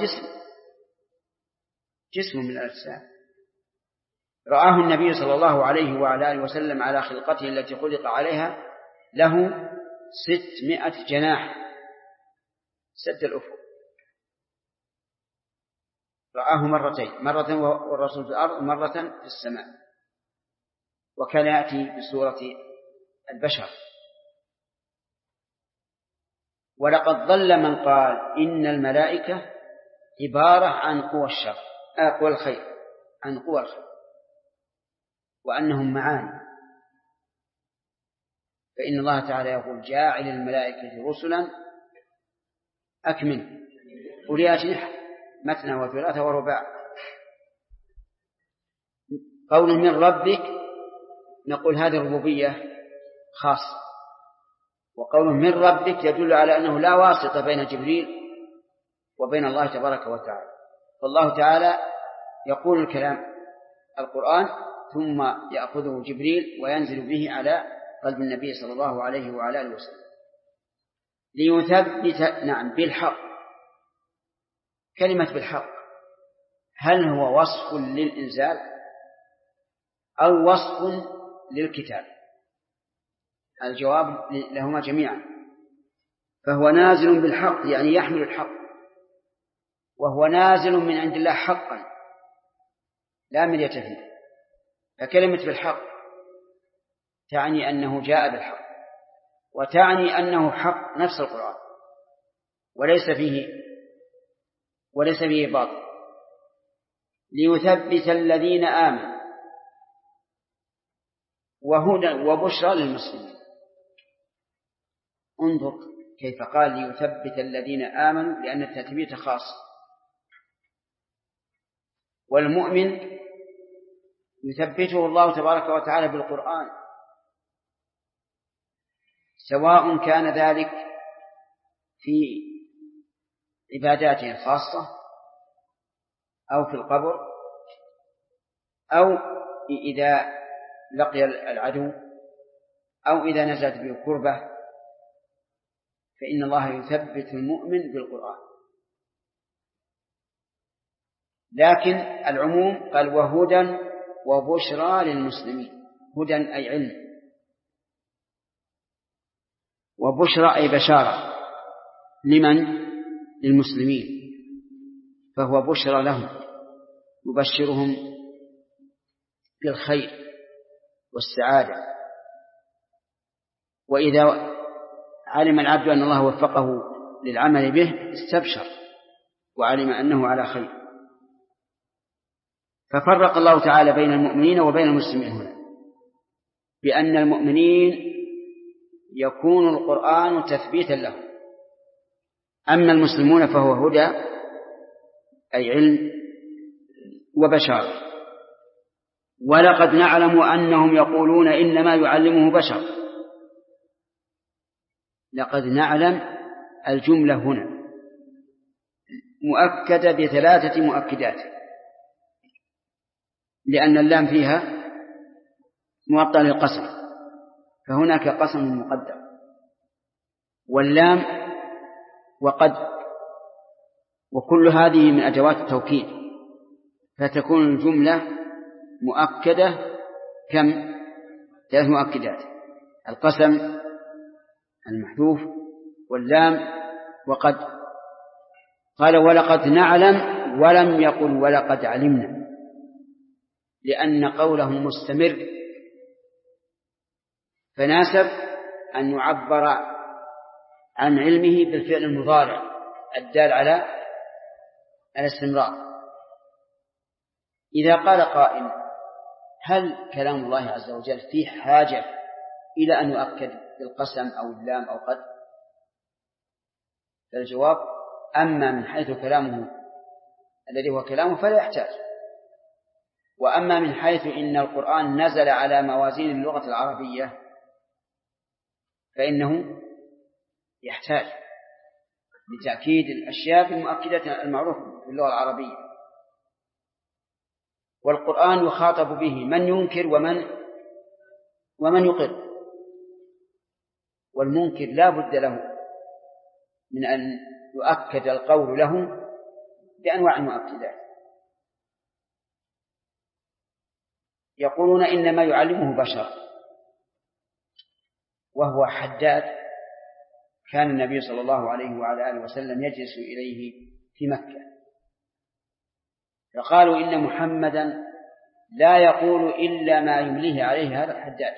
جسم من الأجسام. رآه النبي صلى الله عليه وعلى آله وسلم على خلقته التي خلق عليها، له 600 جناح سد الأفق. رآه مرتين، مرة والرسول في الأرض ومرة في السماء، وكان يأتي بصورة البشر. ولقد ضل من قال إن الملائكة عبارة عن قوى الشر قوى الخير، عن قوى الخير، وأنهم معاني. فإن الله تعالى يقول جاعل الملائكة رسلا أكمل أولي أجنحة مثنى وثلاث ورباع. قول من ربك نقول هذه الربوبية خاصة، وقول من ربك يدل على أنه لا واسطة بين جبريل وبين الله تبارك وتعالى. فالله تعالى يقول القرآن ثم يأخذه جبريل وينزل به على قلب النبي صلى الله عليه وعلى آله وسلم ليثبت بالحق. كلمة بالحق هل هو وصف للإنزال أو وصف للكتاب؟ الجواب لهما جميعا. فهو نازل بالحق يعني يحمل الحق، وهو نازل من عند الله حقا لا مرية فيه. فكلمة بالحق تعني أنه جاء بالحق، وتعني أنه حق نفس القرآن وليس فيه باطل. ليثبت الذين آمنوا وهدى وبشرى للمسلمين. انظر كيف قال ليثبت الذين آمنوا، لأن التثبيت خاص. والمؤمن يثبته الله تبارك وتعالى بالقرآن، سواء كان ذلك في عباداته الخاصة أو في القبر أو إذا لقي العدو أو إذا نزلت به الكربة، فإن الله يثبت المؤمن بالقرآن. لكن العموم قال وهدى وبشرى للمسلمين. هدى أي علم، وبشرى أي بشارة. لمن؟ للمسلمين، فهو بشرى لهم يبشرهم بالخير والسعادة. وإذا علم العبد أن الله وفقه للعمل به استبشر وعلم أنه على خير. ففرق الله تعالى بين المؤمنين وبين المسلمين هنا، بأن المؤمنين يكون القرآن تثبيتا لهم، أما المسلمون فهو هدى أي علم وبشارة. ولقد نعلم أنهم يقولون إنما يعلمه بشر. لقد نعلم الجملة هنا مؤكدة ب3 مؤكدات، لأن اللام فيها موطأ للقسم، فهناك قسم مقدر، واللام وقد، وكل هذه من أدوات التوكيد، فتكون الجملة مؤكدة كم؟ 3 مؤكدات: القسم المحذوف واللام وقد. قال ولقد نعلم ولم يقل ولقد علمنا، لأن قوله مستمر، فناسب أن يعبر عن علمه بالفعل المضارع الدال على الاستمرار. إذا قال قائل هل كلام الله عز وجل فيه حاجة إلى أن يؤكد بالقسم أو اللام أو قد؟ فالجواب أما من حيث كلامه الذي هو كلامه فلا يحتاج، وأما من حيث إن القرآن نزل على موازين اللغة العربية فإنه يحتاج لتأكيد الأشياء في المؤكدات المعروفة في اللغة العربية. والقرآن يخاطب به من ينكر ومن يقر، والمنكر لا بد له من أن يؤكد القول له بأنواع المؤكدات. يقولون إنما يعلمه بشر، وهو حداد كان النبي صلى الله عليه وعلى آله وسلم يجلس إليه في مكة، فقالوا إن محمدا لا يقول إلا ما يمليه عليه هذا الحداد،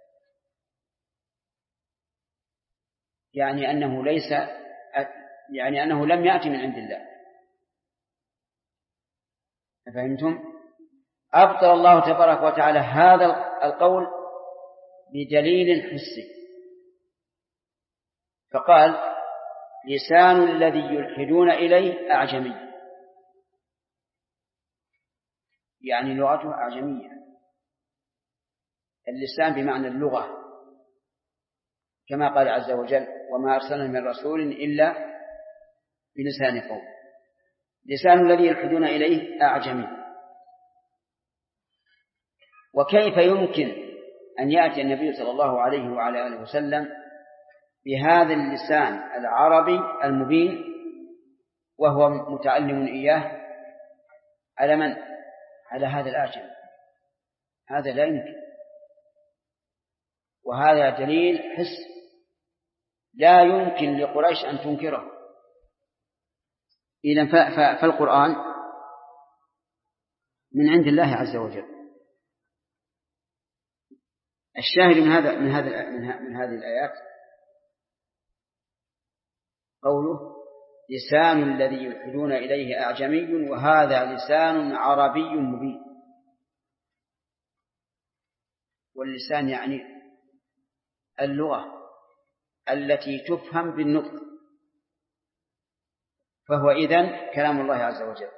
يعني أنه لم يأتي من عند الله. فهمتم؟ أبطل الله تبارك وتعالى هذا القول بدليل حسي، فقال لسان الذي يلحدون إليه أعجمي، يعني لغته أعجمية. اللسان بمعنى اللغة، كما قال عز وجل وما أرسلنا من رسول إلا بلسان قوم. لسان الذي يلحدون إليه أعجمي. وكيف يمكن أن يأتي النبي صلى الله عليه وعلى آله وسلم بهذا اللسان العربي المبين وهو متعلم إياه على من؟ على هذا الأعجم؟ هذا لا يمكن، وهذا دليل حس لا يمكن لقريش أن تنكره. إذن فالقرآن من عند الله عز وجل. الشاهد من هذه الآيات قوله لسان الذي يلحدون إليه أعجمي وهذا لسان عربي مبين. واللسان يعني اللغة التي تفهم بالنطق، فهو إذن كلام الله عز وجل.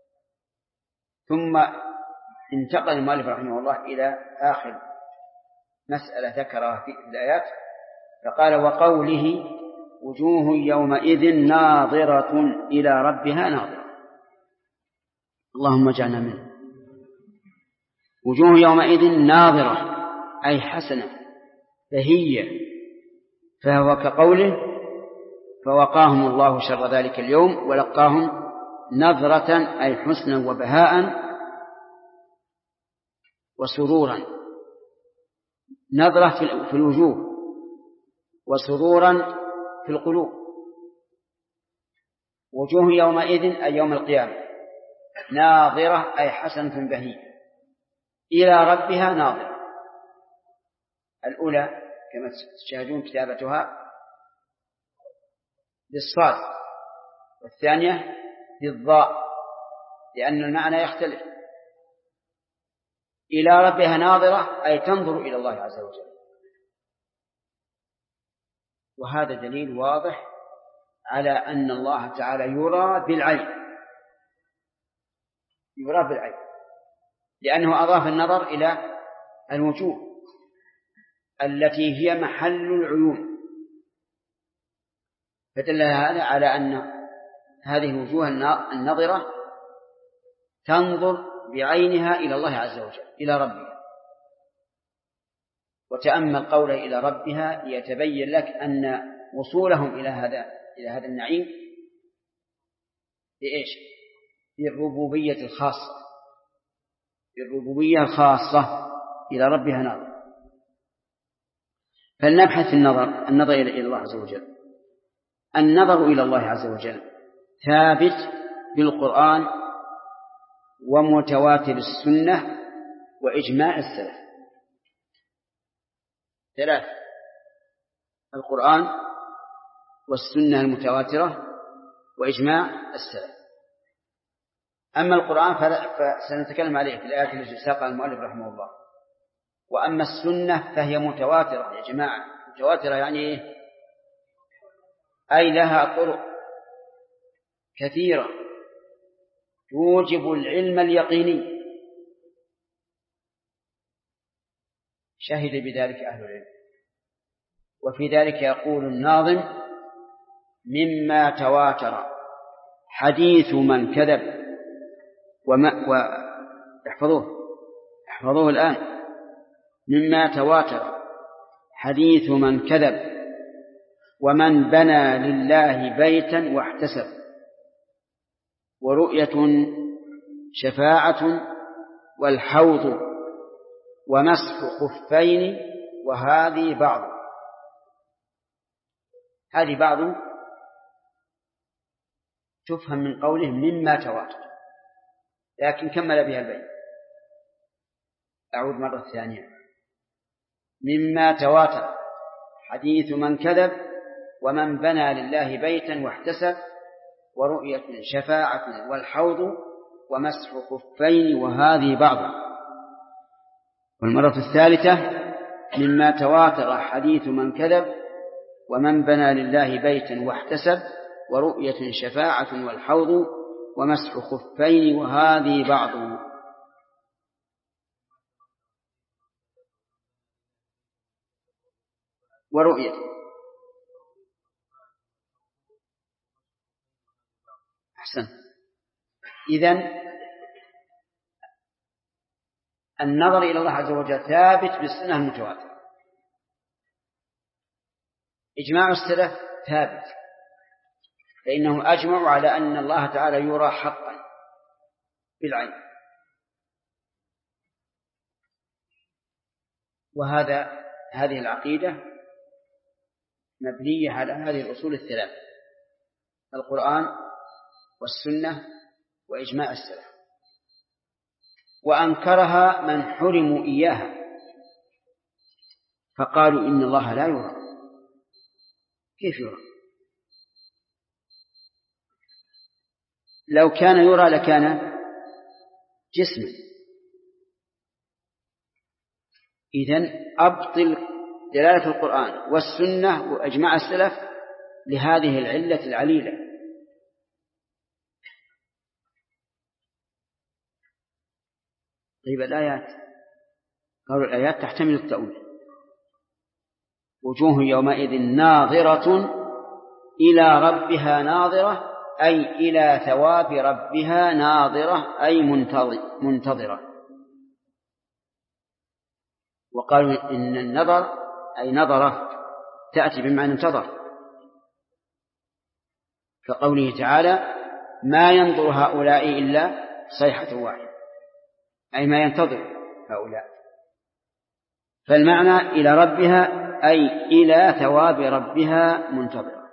ثم انتقل المؤلف رحمه الله إلى آخر مسألة ذكرها في الآيات، فقال وقوله وجوه يومئذ ناظرة إلى ربها ناظرة. اللهم اجعلنا منه. وجوه يومئذ ناظرة أي حسنة بهية، فهو كقوله فوقاهم الله شر ذلك اليوم ولقاهم نظرة أي حسنا وبهاء وسرورا. نظرة في الوجوه وسرورا في القلوب. وجوه يومئذ أي يوم القيامة ناظرة أي حسنة بهية إلى ربها ناظرة. الأولى كما تشاهدون كتابتها بالصاد، والثانية بالضاء لأن المعنى يختلف. إلى ربها ناظرة أي تنظر إلى الله عز وجل. وهذا دليل واضح على أن الله تعالى يرى بالعين، يرى بالعين، لأنه أضاف النظر إلى الوجوه التي هي محل العيون، فدل هذا على أن هذه الوجوه النظرة تنظر بعينها إلى الله عز وجل إلى ربها. وتأمل قوله إلى ربها يتبين لك أن وصولهم إلى هذا النعيم بإيش؟ بالربوبية الخاصة، بالربوبية الخاصة إلى ربها ناظر. فلنبحث في النظر إلى الله عز وجل. النظر إلى الله عز وجل ثابت بالقرآن ومتواتر السنة وإجماع السلف. ثلاث: القرآن والسنة المتواترة وإجماع السلف. أما القرآن فسنتكلم عليه في الآيات التي ساقها المؤلف رحمه الله. وأما السنة فهي متواترة يا جماعة. متواترة يعني إيه؟ أي لها طرق كثيرة توجب العلم اليقيني، شهد بذلك أهل العلم. وفي ذلك يقول الناظم: مما تواتر حديث من كذب احفظوه الآن: مما تواتر حديث من كذب ومن بنى لله بيتا واحتسب، ورؤية شفاعة والحوض ومسح خفين وهذه بعض. هذه بعض تفهم من قوله مما تواتر، لكن كمل بها البيت. أعود مرة ثانية: مما تواتر حديث من كذب ومن بنى لله بيتا واحتسب، ورؤية شفاعة والحوض ومسح خفين وهذه بعض. والمرة الثالثة: مما تواتر حديث من كذب ومن بنى لله بيتا واحتسب، ورؤية شفاعة والحوض ومسح خفين وهذه بعض. ورؤية. أحسن. إذن النظر إلى الله عز وجل ثابت بالسنة المتواترة. إجماع السلف ثابت، فإنهم أجمعوا على أن الله تعالى يرى حقا بالعين، هذه العقيدة مبنية على هذه الأصول الثلاث: القرآن والسنة وإجماع السلف. وأنكرها من حرموا إياها، فقالوا إن الله لا يرى. كيف يرى؟ لو كان يرى لكان جسما. إذن أبطل دلالة القرآن والسنة وإجماع السلف لهذه العلة العليلة. طيب الآيات، قالوا الآيات تحتمل التأويل: وجوه يومئذ ناظرة إلى ربها ناظرة، أي إلى ثواب ربها ناظرة، أي منتظرة. وقالوا إن النظر أي نظرة تأتي بمعنى انتظر، كقوله تعالى: ما ينظر هؤلاء إلا صيحة واحدة، أي ما ينتظر هؤلاء. فالمعنى إلى ربها أي إلى ثواب ربها منتظرة.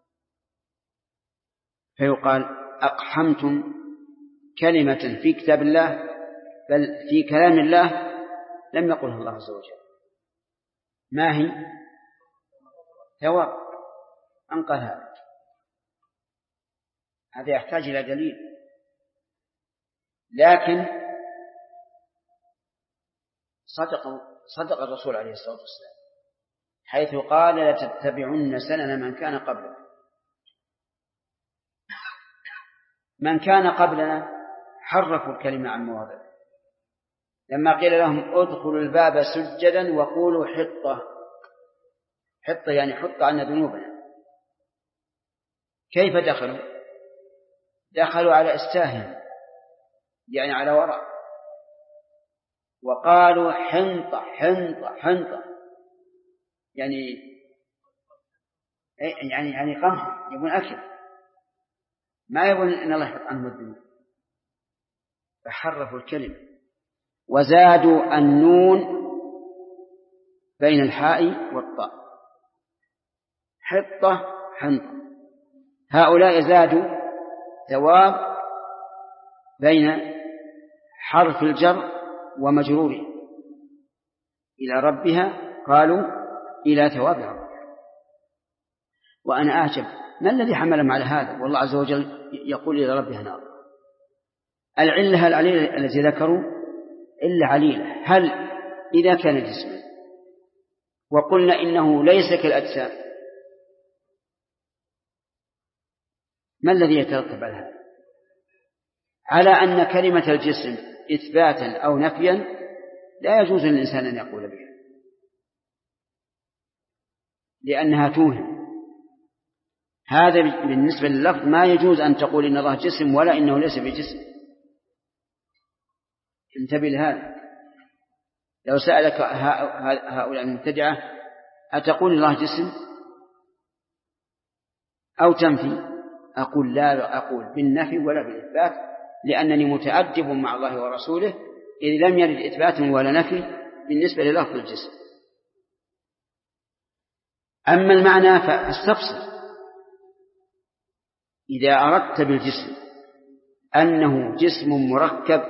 فيقال: أقحمتم كلمة في كتاب الله، بل في كلام الله لم يقلها الله عز وجل. ما هي؟ ثواب. أنقل هذا يحتاج إلى دليل. لكن صدق الرسول عليه الصلاة والسلام حيث قال: لتتبعن سنن من كان قبلنا. من كان قبلنا حرفوا الكلمة عن مواضعه، لما قيل لهم: ادخلوا الباب سجدا وقولوا حطة. حطة يعني حط عنا ذنوبنا. كيف دخلوا على استاهل، يعني على وراء، وقالوا حنطة حنطة حنطة، يعني قمح، يبون أكل، ما يبون إن الله يحط عنهم الذنوب. فحرفوا الكلمة وزادوا النون بين الحاء والطاء، حطة حنطة. هؤلاء زادوا ثواب بين حرف الجر ومجروره إلى ربها، قالوا إلى ثواب ربها. وأنا أعجب ما الذي حملهم على هذا، والله عز وجل يقول إلى ربها نار. العلة العليلة التي ذكروا إلا عليلة. هل إذا كان جسما وقلنا إنه ليس كالأجسام، ما الذي يترتب على هذا؟ على أن كلمة الجسم إثباتا أو نفيا لا يجوز للإنسان أن يقول بها. لأنها توهم. هذا بالنسبة لللفظ ما يجوز أن تقول إن الله جسم ولا إنه ليس بجسم. انتبه لهذا. لو سألك هؤلاء المبتدعة أتقول الله جسم أو تنفي؟ أقول لا أقول بالنفي ولا بالإثبات، لأنني متأدب مع الله ورسوله إذ لم يرد إثبات ولا نفي بالنسبة للفظ الجسم. أما المعنى فاستفسر. إذا أردت بالجسم أنه جسم مركب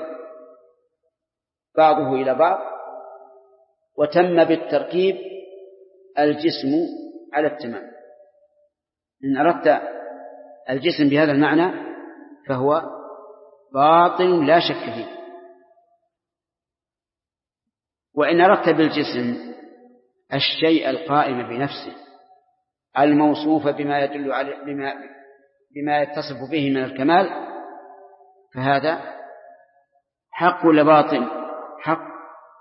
بعضه إلى بعض وتم بالتركيب الجسم على التمام، إن أردت الجسم بهذا المعنى فهو باطل لا شك فيه. وإن أردت بالجسم الشيء القائم بنفسه الموصوف بما يدل على بما يتصف به من الكمال فهذا حق ولا باطل؟ حق.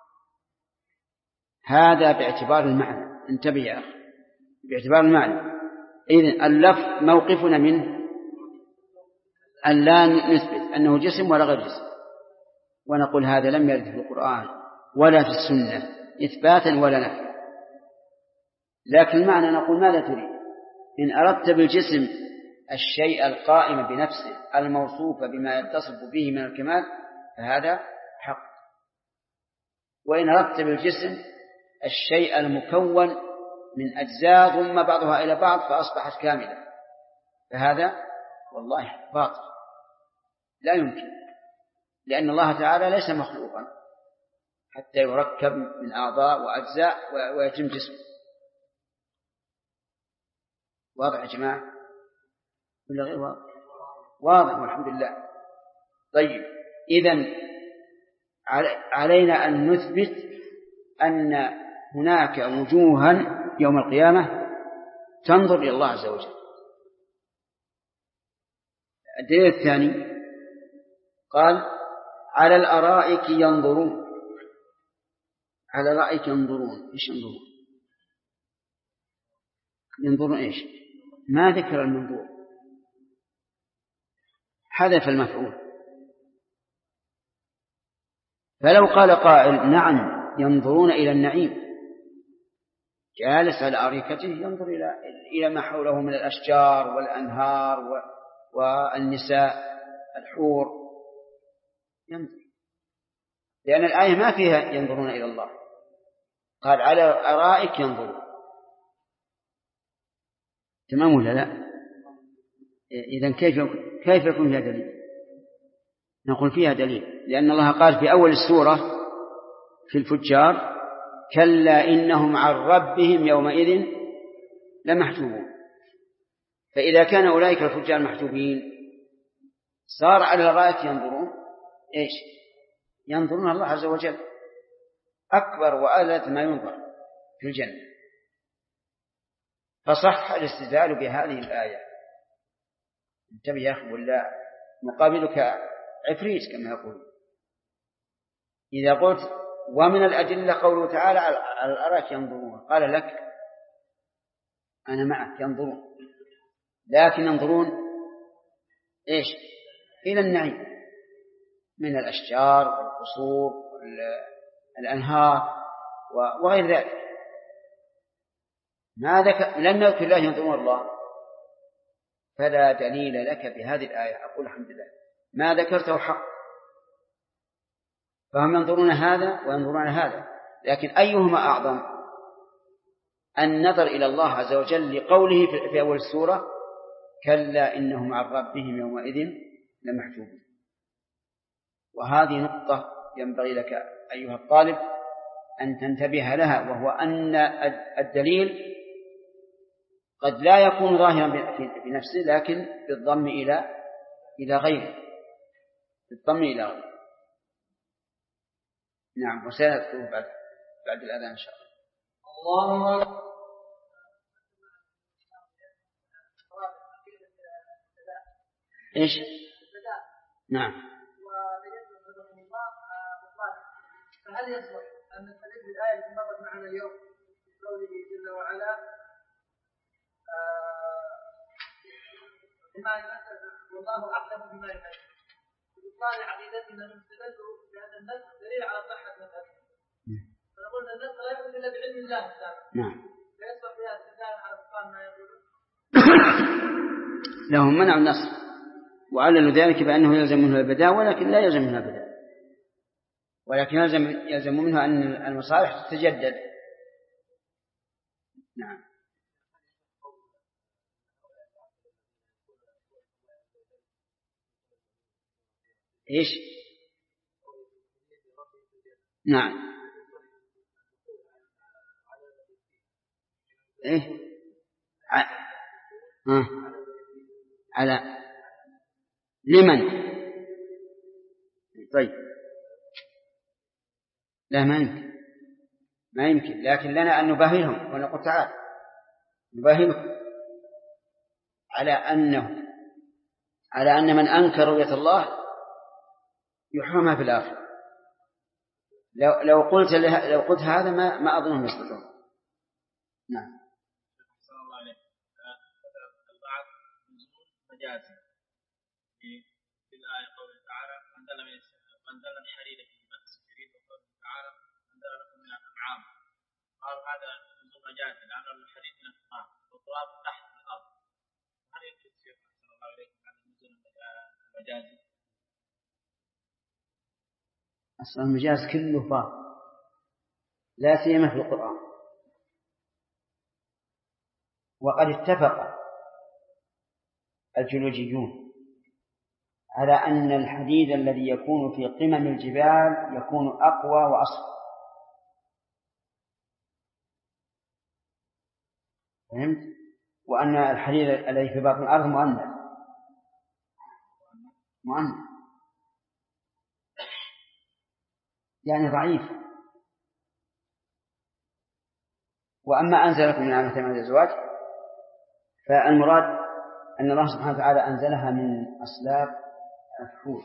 هذا باعتبار المعنى. انتبه يا أخي، باعتبار المعنى. إذن اللفظ موقفنا منه أن لا نثبت أنه جسم ولا غير جسم، ونقول هذا لم يرد في القرآن ولا في السنة إثباتا ولا نفيا. لكن المعنى نقول ماذا تريد؟ إن أردت بالجسم الشيء القائم بنفسه الموصوف بما يتصف به من الكمال فهذا حق. وإن أردت بالجسم الشيء المكون من أجزاء ضم بعضها إلى بعض فأصبحت كاملة فهذا والله باطل لا يمكن، لأن الله تعالى ليس مخلوقا حتى يركب من أعضاء وأجزاء ويتم جسمه. واضح يا جماعة ولا غير واضح؟ واضح والحمد لله. طيب إذن علينا أن نثبت أن هناك وجوها يوم القيامة تنظر إلى الله عز وجل. الدليل الثاني قال على الأرائك ينظرون. على الأرائك ينظرون. إيش ينظرون؟ ينظرون إيش؟ ما ذكر المنظور، حذف المفعول. فلو قال قائل نعم ينظرون إلى النعيم جالس على أريكته ينظر إلى ما حوله من الأشجار والأنهار والنساء الحور ينظر، لأن الآية ما فيها ينظرون إلى الله، قال على أرائك ينظرون. تمام ولا لا؟ إذن كيف يكون فيها دليل؟ نقول فيها دليل لأن الله قال في أول السورة في الفجار كلا إنهم عن ربهم يومئذ لمحجوبون. فإذا كان أولئك الفجار محجوبين صار على الأرائك ينظرون إيش؟ ينظرون الله عز وجل أكبر وألذ ما ينظر في الجنة. فصح الاستدلال بهذه الآية. انتبه يا أخي ولا مقابلك عفريت كما يقول. إذا قلت ومن الأدلة قوله تعالى على الأرائك ينظرون قال لك أنا معك ينظرون، لكن ينظرون إيش؟ إلى النعيم من الأشجار والقصور والأنهار وغير ذلك. لم نذكر الله ينظرون الله، فلا دليل لك بهذه الآية. أقول الحمد لله ما ذكرته حق، فهم ينظرون هذا وينظرون هذا، لكن أيهما أعظم؟ النظر إلى الله عز وجل لقوله في أول السورة كلا إنهم عن ربهم يومئذ لمحجوبون. وهذه نقطة ينبغي لك أيها الطالب أن تنتبه لها، وهو أن الدليل قد لا يكون ظاهرا بنفسه لكن بالضم إلى غيره، بالضم إلى غيره. نعم وسيذكره بعد الأذان إن شاء الله. الله أكبر. إيش؟ نعم. فهل يصلح أن نستدل بالآية التي مرت معنا اليوم بقوله جل وعلا بما ينزل والله أعلم بما ينزل. بإطلاع عقيدتنا نستدل بهذا النص دليل على صحة مذهبنا. فنقول أن النص لا يؤمن إلا بعلم الله تعالى. نعم. فيصبح بها استدلال على بطلان ما يقولون. لهم منع النص وعللوا ذلك بأنه يلزم منه البداء، ولكن لا يلزم منه البداء، ولكن يلزم منه أن المصالح تتجدد. نعم. إيش؟ نعم. إيه؟ على لمن؟ طيب، لا ما يمكن، لكن لنا أن نباهلهم ونقول تعال نباهلهم على أن من أنكر رؤية الله يحرمها في الآخرة. لو قلت هذا ما أظنهم يستطيعون. نعم. صلى الله عليه البعض نزول مجازي في الآية قوله تعالى أنزل الحرير فيه بأس شديد، وقوله تعالى أنزل لكم من الأنعام. قال هذا نزول مجازي لأن الحرير من التراب والتراب تحت الأرض. هل يجوز الشيخ صلى الله عليه وسلم نزول المجازي؟ أصلا المجاز كله باطل، لا سيما في القرآن. وقد اتفق الجيولوجيون على أن الحديد الذي يكون في قمم الجبال يكون أقوى وأصفى. فهمت؟ وأن الحديد الذي في باطن الأرض مؤنث يعني ضعيف. وأما أنزلكم من عام 8 أزواج فالمراد أن الله سبحانه وتعالى أنزلها من أصلاب الفحول،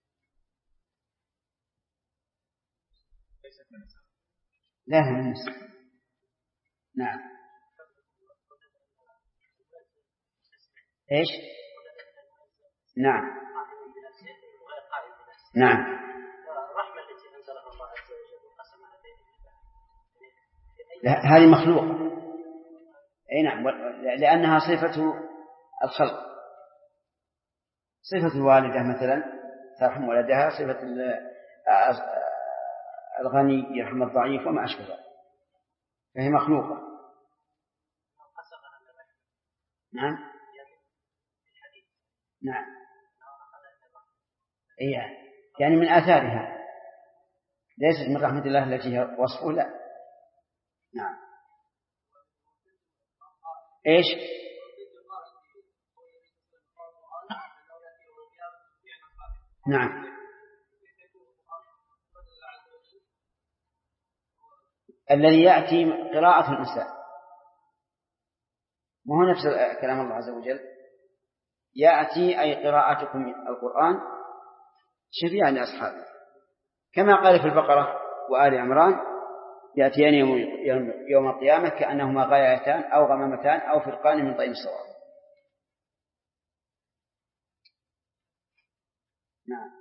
لا من النساء. نعم. إيش؟ نعم. هذه مخلوقة. أي نعم، لأنها صفة الخلق. صفة الوالدة مثلا ترحم ولدها، صفة الغني يرحم الضعيف وما أشبه ذلك، فهي مخلوقة. نعم نعم. يعني من آثارها، ليست من رحمة الله التي هي وصفه، لا. نعم. إيش؟ نعم. الذي يأتي قراءة الإنسان، وهو نفس كلام الله عز وجل، يأتي أي قراءتكم القرآن شفيعا لأصحابه، كما قال في البقرة وآل عمران يأتيان يوم القيامة كأنهما غايتان أو غمامتان أو فرقان من طين الصواب. نعم.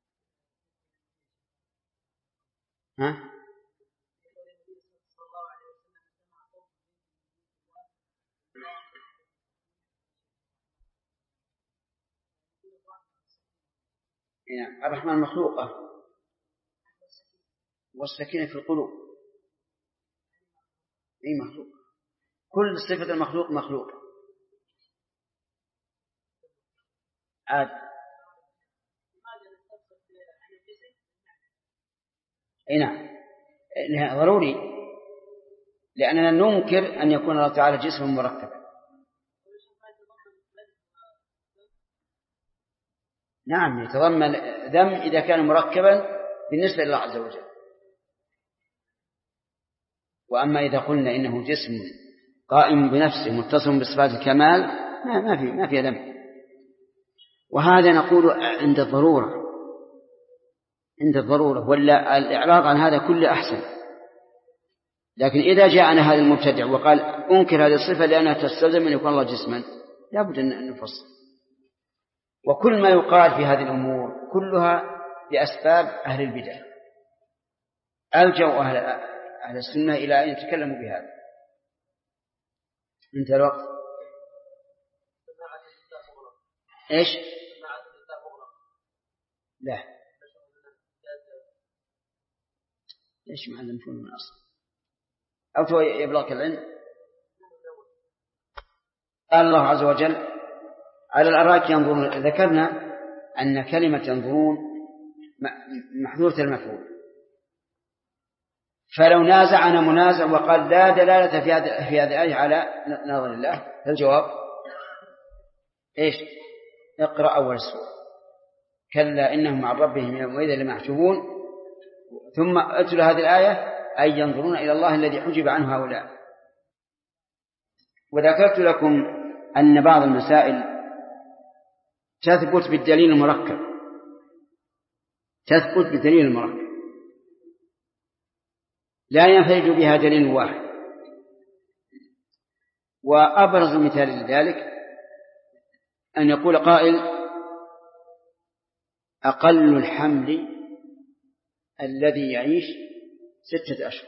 يعني الرحمن مخلوقة والسكينة في القلوب. أي مخلوق، كل صفة المخلوق مخلوق. عاد أي نعم، ضروري، لأننا ننكر أن يكون الله تعالى جسم مركب. نعم، يتضمن ذم إذا كان مركبا بالنسبة لله عز وجل. وأما إذا قلنا إنه جسم قائم بنفسه متصل بصفات الكمال ما في ذم. وهذا نقول عند الضرورة، ولا الإعراض عن هذا كله أحسن. لكن إذا جاءنا هذا المبتدع وقال أنكر هذه الصفة لأنها تستلزم أن يكون الله جسما، لا بد أن نفصل. وكل ما يقال في هذه الأمور كلها بأسباب أهل البدع. ألجوا أهل السنة إلى أن يتكلموا بهذا. انتهى الوقت. إيش؟ لا، ليش ما علمتون من أصل أو تو يبلغك العلم. قال الله عز وجل على الأرائك ينظرون. ذكرنا أن كلمة ينظرون محذورة المفعول، فلو نازعنا منازع وقال لا دلالة في هذه الآية على نظر الله، فالجواب إيش؟ اقرأ أول السورة كلا إنهم عن ربهم يومئذ لمحجوبون، ثم أتل هذه الآية أي ينظرون إلى الله الذي حجب عنه هؤلاء. وذكرت لكم أن بعض المسائل تثبت بالدليل المركب، تثبت بالدليل المركب لا ينفرد بها دليل واحد. وأبرز مثال لذلك أن يقول قائل أقل الحمل الذي يعيش 6 أشهر.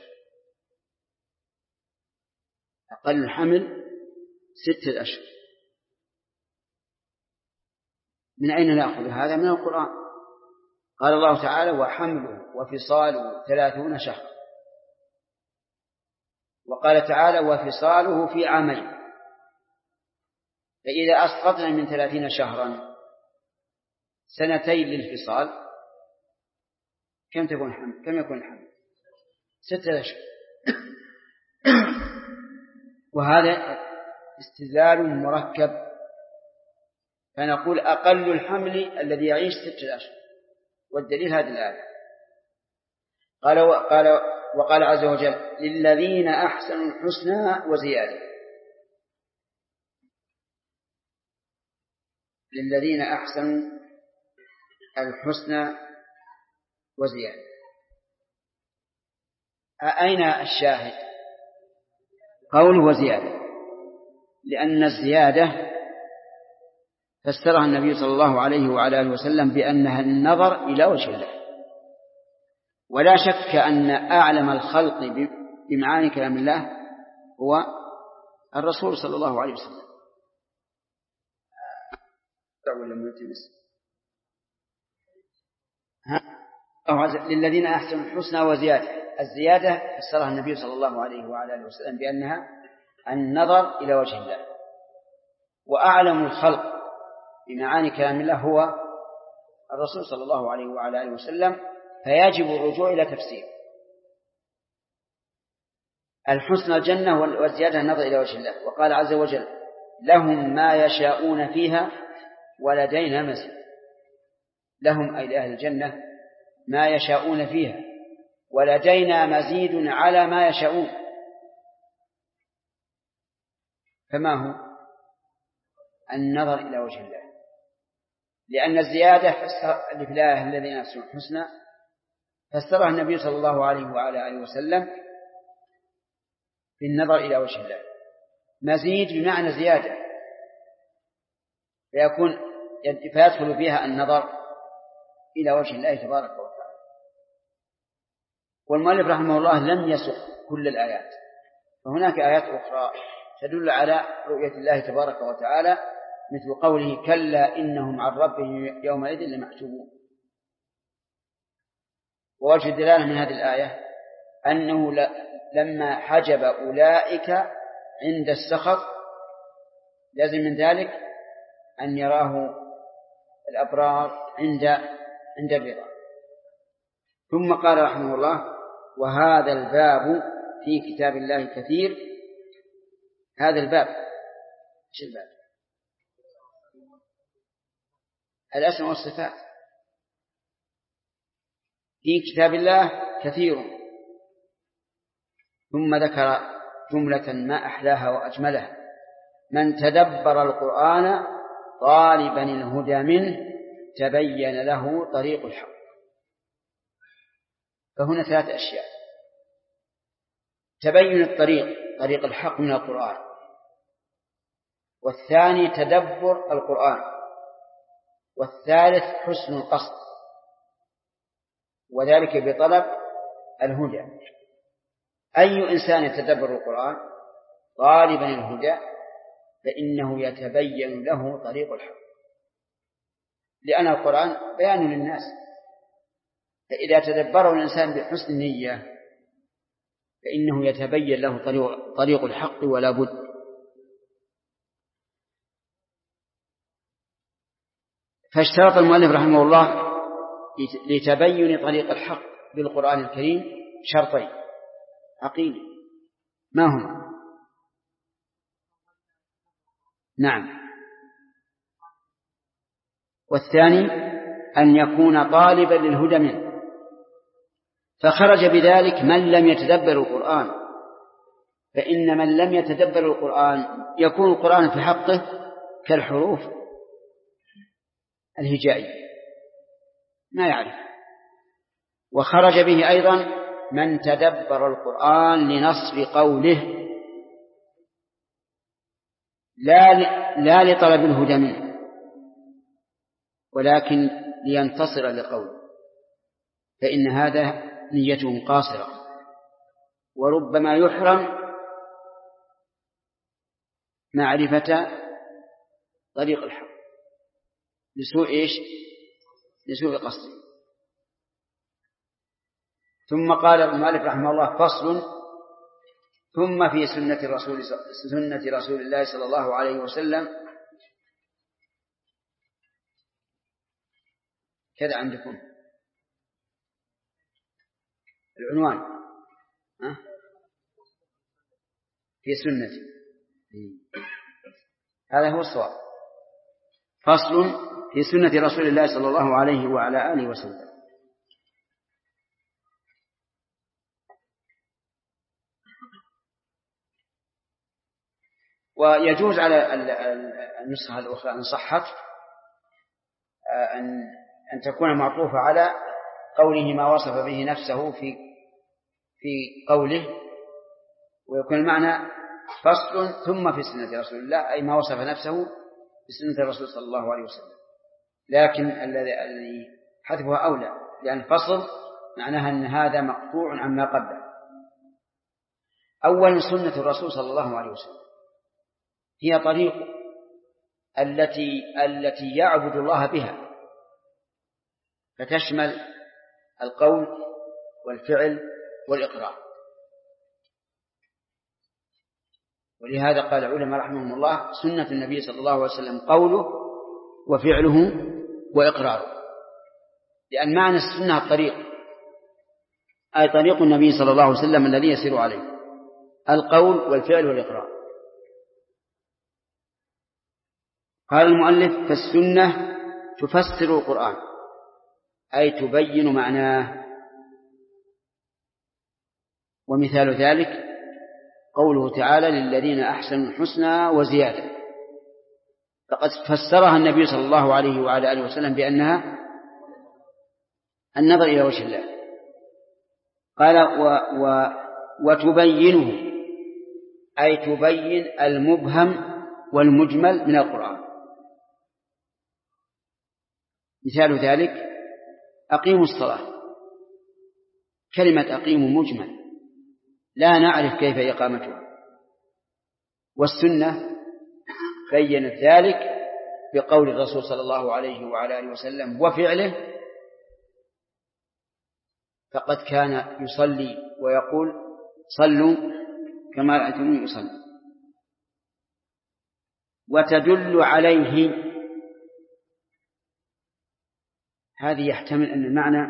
أقل الحمل 6 أشهر. من أين نأخذ هذا؟ من القرآن. قال الله تعالى وحمله وفصاله 30 شهرا، وقال تعالى وفصاله في عامين. فإذا أسقطنا من 30 شهرا 2 للفصال كم يكون الحمل؟ 6 أشهر. وهذا استدلال مركب، فنقول أقل الحمل الذي يعيش 6 أشهر، والدليل هذه الآية. وقال عز وجل للذين أحسنوا الحسنى وزيادة. للذين أحسنوا الحسنى وزيادة. أين الشاهد؟ قول وزيادة، لأن الزيادة فسرها النبي صلى الله عليه وعلى آله وسلم بأنها النظر إلى وجه الله. ولا شك أن أعلم الخلق بمعاني كلام الله هو الرسول صلى الله عليه وسلم. للذين أحسنوا الحسنى وزيادة. الزيادة فسرها النبي صلى الله عليه وعلى آله وسلم بأنها النظر إلى وجه الله. وأعلم الخلق بمعاني كلام الله هو الرسول صلى الله عليه وعلى آله وسلم، فيجب الرجوع إلى تفسير. الحسنى الجنة والزيادة النظر إلى وجه الله. وقال عز وجل لهم ما يشاءون فيها ولدينا مزيد. لهم أي لأهل الجنة ما يشاءون فيها ولدينا مزيد على ما يشاءون. فما هو؟ النظر إلى وجه الله، لأن الزيادة اللي في الآية الذين أحسنوا الحسنى فسرها النبي صلى الله عليه وعلى آله وسلم بالنظر إلى وجه الله. مزيد بمعنى زيادة، فيدخل فيها النظر إلى وجه الله تبارك وتعالى. والمؤلف رحمه الله لم يسق كل الآيات، فهناك آيات أخرى تدل على رؤية الله تبارك وتعالى، مثل قوله كلا إنهم عن ربهم يومئذ لمحجوبون. ووجه الدلالة من هذه الآية أنه لما حجب أولئك عند السخط لازم من ذلك أن يراه الأبرار عند الرضا. ثم قال رحمه الله وهذا الباب في كتاب الله كثير. هذا الباب ايش الباب؟ الأسماء والصفات في كتاب الله كثير. ثم ذكر جملة ما أحلاها وأجملها من تدبر القرآن طالبا الهدى منه تبين له طريق الحق. فهنا 3 أشياء: تبين طريق الحق من القرآن، والثاني تدبر القرآن، والثالث حسن القصد، وذلك بطلب الهدى. أي إنسان يتدبر القرآن طالبا الهدى فإنه يتبين له طريق الحق، لأن القرآن بيان للناس، فإذا تدبره الإنسان بحسن النية فإنه يتبين له طريق الحق ولا بد. فاشترط المؤلف رحمه الله لتبين طريق الحق بالقرآن الكريم شرطين عقيم، ما هما؟ نعم. والثاني أن يكون طالبا للهدى منه، فخرج بذلك من لم يتدبر القرآن، فإن من لم يتدبر القرآن يكون القرآن في حقه كالحروف الهجائية ما يعرف. وخرج به أيضا من تدبر القرآن لنصب قوله لا لطلب الهدى منه، ولكن لينتصر لقوله، فإن هذا نيته قاصرة، وربما يحرم معرفة طريق الحق لسوء قصده. ثم قال المؤلف رحمه الله: فصل. ثم في سنة رسول الله صلى الله عليه وسلم كذا عندكم العنوان في سنة، هذا هو الصواب. فصل في سنة رسول الله صلى الله عليه وعلى آله وسلم. ويجوز على النسخة الأخرى إن صحت أن تكون معطوفة على قوله ما وصف به نفسه في قوله، ويكون المعنى فصل ثم في سنة رسول الله، أي ما وصف نفسه بسنة الرسول صلى الله عليه وسلم. لكن الذي حذفها أولى، لأن فصل معناها أن هذا مقطوع عما قبله. أولا سنة الرسول صلى الله عليه وسلم هي طريق التي يعبد الله بها، فتشمل القول والفعل والإقرار. ولهذا قال العلماء رحمهم الله: سنة النبي صلى الله عليه وسلم قوله وفعله وإقراره، لأن معنى السنة الطريق، أي طريق النبي صلى الله عليه وسلم الذي يسير عليه القول والفعل والإقرار. قال المؤلف: فالسنة تفسر القرآن، أي تبين معناه. ومثال ذلك قوله تعالى: للذين أحسنوا الحسنى وزيادة، فقد فسرها النبي صلى الله عليه وعلى آله وسلم بأنها النظر إلى وجه الله. قال: وتبينه، أي تبين المبهم والمجمل من القرآن. مثال ذلك أقيموا الصلاة، كلمة أقيموا مجمل لا نعرف كيف إقامتها، والسنة بيّنت ذلك بقول الرسول صلى الله عليه وعلى آله وسلم وفعله، فقد كان يصلي ويقول: صلوا كما رأيتموني يصلي. وتدل عليه، هذه يحتمل أن المعنى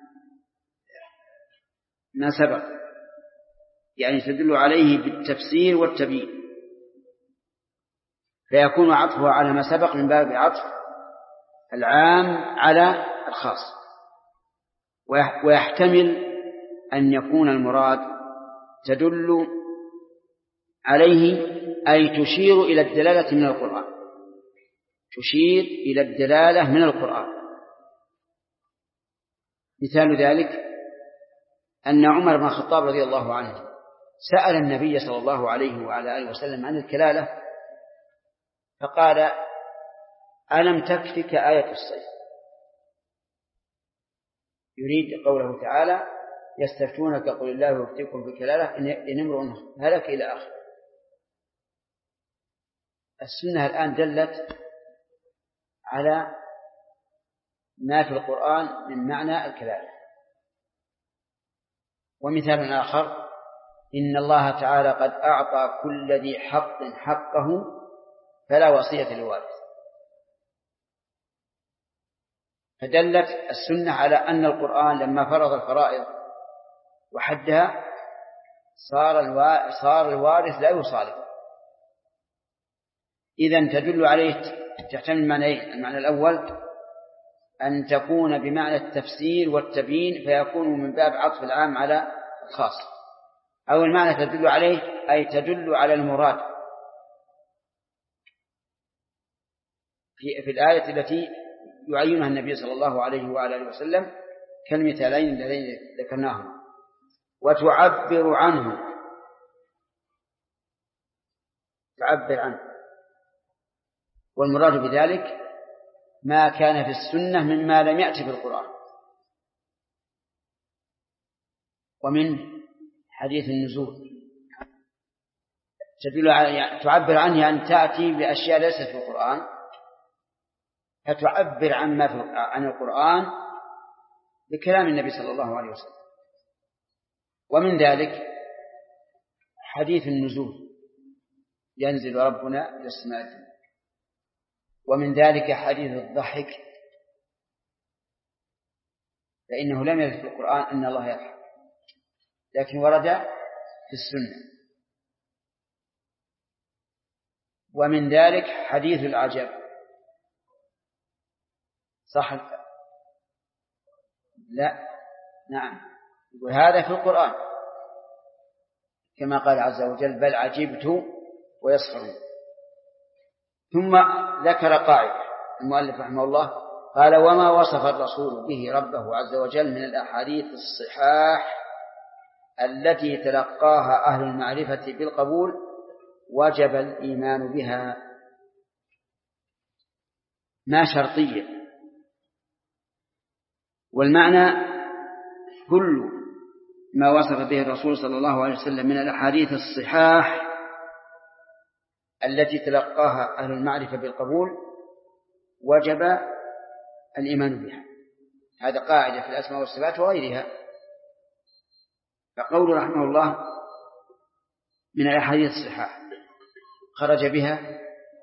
ما سبق، يعني تدل عليه بالتفسير والتبيين، فيكون عطفها على ما سبق من باب عطف العام على الخاص. ويحتمل أن يكون المراد تدل عليه أي تشير إلى الدلالة من القرآن، تشير إلى الدلالة من القرآن. مثال ذلك أن عمر بن الخطاب رضي الله عنه سأل النبي صلى الله عليه وعلى آله وسلم عن الكلالة، فقال: ألم تكفك آية الصيف. يريد قوله تعالى يستفتونك قل الله يفتيكم في الكلالة إن امرؤ هلك إلى آخر. السنة الآن دلت على ما في القرآن من معنى الكلالة. ومثال آخر إن الله تعالى قد أعطى كل ذي حق حقه فلا وصية لوارث. فدلت السنة على أن القرآن لما فرض الفرائض وحدها صار الوارث لا يصالح. إذن تدل عليه تحتمل معنيين: المعنى الأول أن تكون بمعنى التفسير والتبيين فيكون من باب عطف العام على الخاص، أو المعنى تدل عليه أي تدل على المراد في الآية التي يعينها النبي صلى الله عليه وآله وسلم كالمثالين الذين ذكرناهما. وتعبر عنه، تعبر عنه، والمراد بذلك ما كان في السنة مما لم يأتي في القرآن. ومن حديث النزول تدل على تعبر عنه أن تأتي بأشياء ليست في القرآن فتعبر عن القرآن بكلام النبي صلى الله عليه وسلم. ومن ذلك حديث النزول ينزل ربنا إلى السماء الدنيا. ومن ذلك حديث الضحك فإنه لم يرد في القرآن أن الله يضحك، لكن ورد في السنة. ومن ذلك حديث العجب، صح؟ لا، نعم، وهذا في القرآن كما قال عز وجل بل عجبت ويسخرون. ثم ذكر قاعدة المؤلف رحمه الله قال وما وصف الرسول به ربه عز وجل من الأحاديث الصحاح التي تلقاها أهل المعرفة بالقبول وجب الإيمان بها. ما شرطية، والمعنى كل ما وصف به الرسول صلى الله عليه وسلم من الأحاديث الصحاح التي تلقاها أهل المعرفة بالقبول وجب الإيمان بها. هذا قاعدة في الأسماء والصفات وغيرها. فقول رحمه الله من الأحاديث الصحاح خرج بها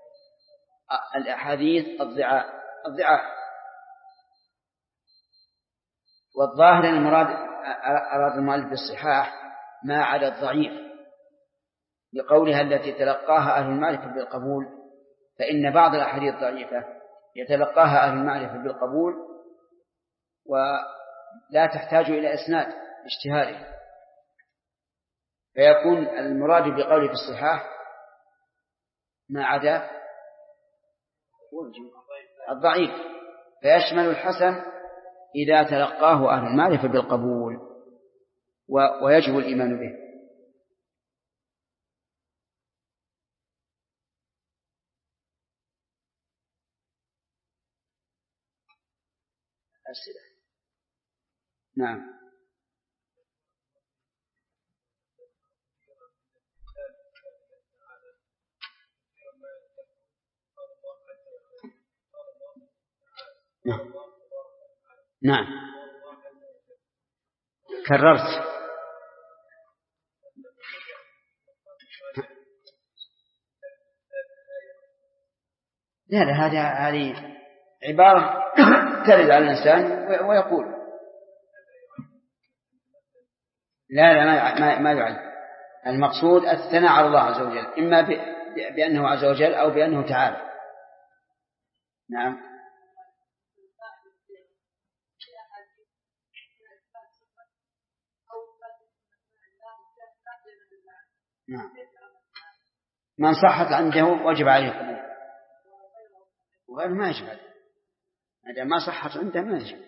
الأحاديث الضعاف، والظاهر أن المراد أراد المؤلف بالصحاح ما عدا الضعيف لقولها التي تلقاها أهل المعرفة بالقبول، فإن بعض الأحاديث الضعيفة يتلقاها أهل المعرفة بالقبول ولا تحتاج إلى إسناد اشتهاره، فيكون المراد بقوله في الصحاح ما عدا الضعيف، فيشمل الحسن إذا تلقاه أهل المعرفة بالقبول ويجب الإيمان به. أسئلة؟ نعم. نعم كررت. لا هذه عبارة ترد على الإنسان ويقول لا ما يعد. المقصود الثناء على الله عز وجل إما بأنه عز وجل أو بأنه تعالى. نعم. نعم. من صحت عنده وجب عليه قبول، وغير ما يجب عليه. إذا ما صحت عنده ما يجب.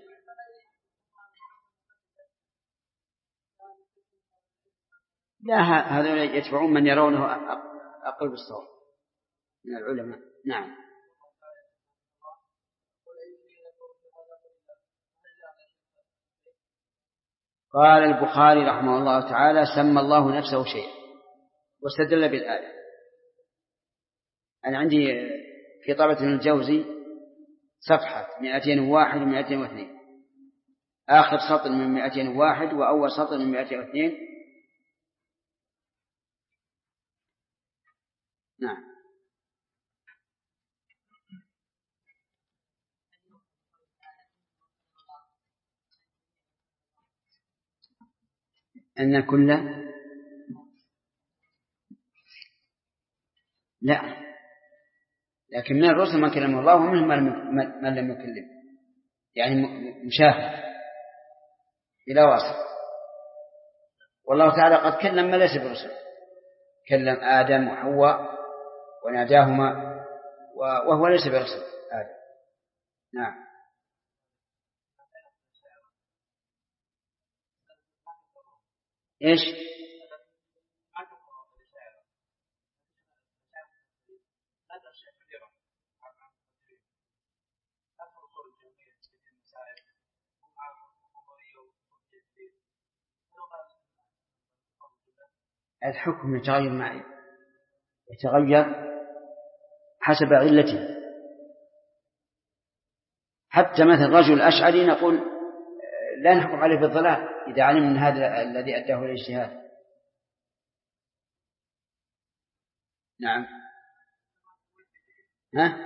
لا هذول يتبعون من يرونه أقل بالصواب من العلماء. نعم. قال البخاري رحمه الله تعالى: سمى الله نفسه شيئا، واستدل بالآية. أنا عندي في طبعة ابن الجوزي صفحة 201 و 202، آخر سطر من 201 وأول سطر من 202. نعم. أن كل لا، لكن من الرسل من كلمه الله ومنهم من لم يكلم، يعني مشاهد بلا واسطة. والله تعالى قد كلم من ليس برسل، كلم آدم وحواء وناداهما وهو ليس برسل آدم. نعم. إيش؟ الحكم يتغير معي، يتغير حسب علته. حتى مثل رجل الأشعري نقول لا نحكم عليه بالضلال إذا علم من هذا الذي أداه الاجتهاد. نعم. ها؟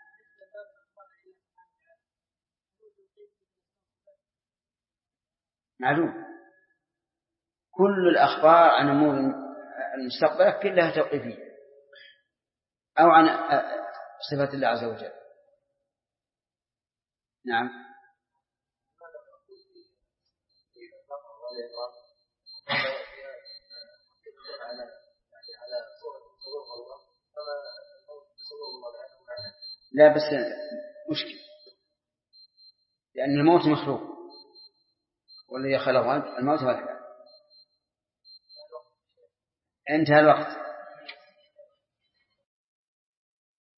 معلوم، كل الأخبار عن أمور المستقبل كلها توقيفية أو عن صفات الله عز وجل. نعم. لا بس مشكلة، لأن الموت مخلوق، والذي خلق الموت والحياة. انتهى الوقت.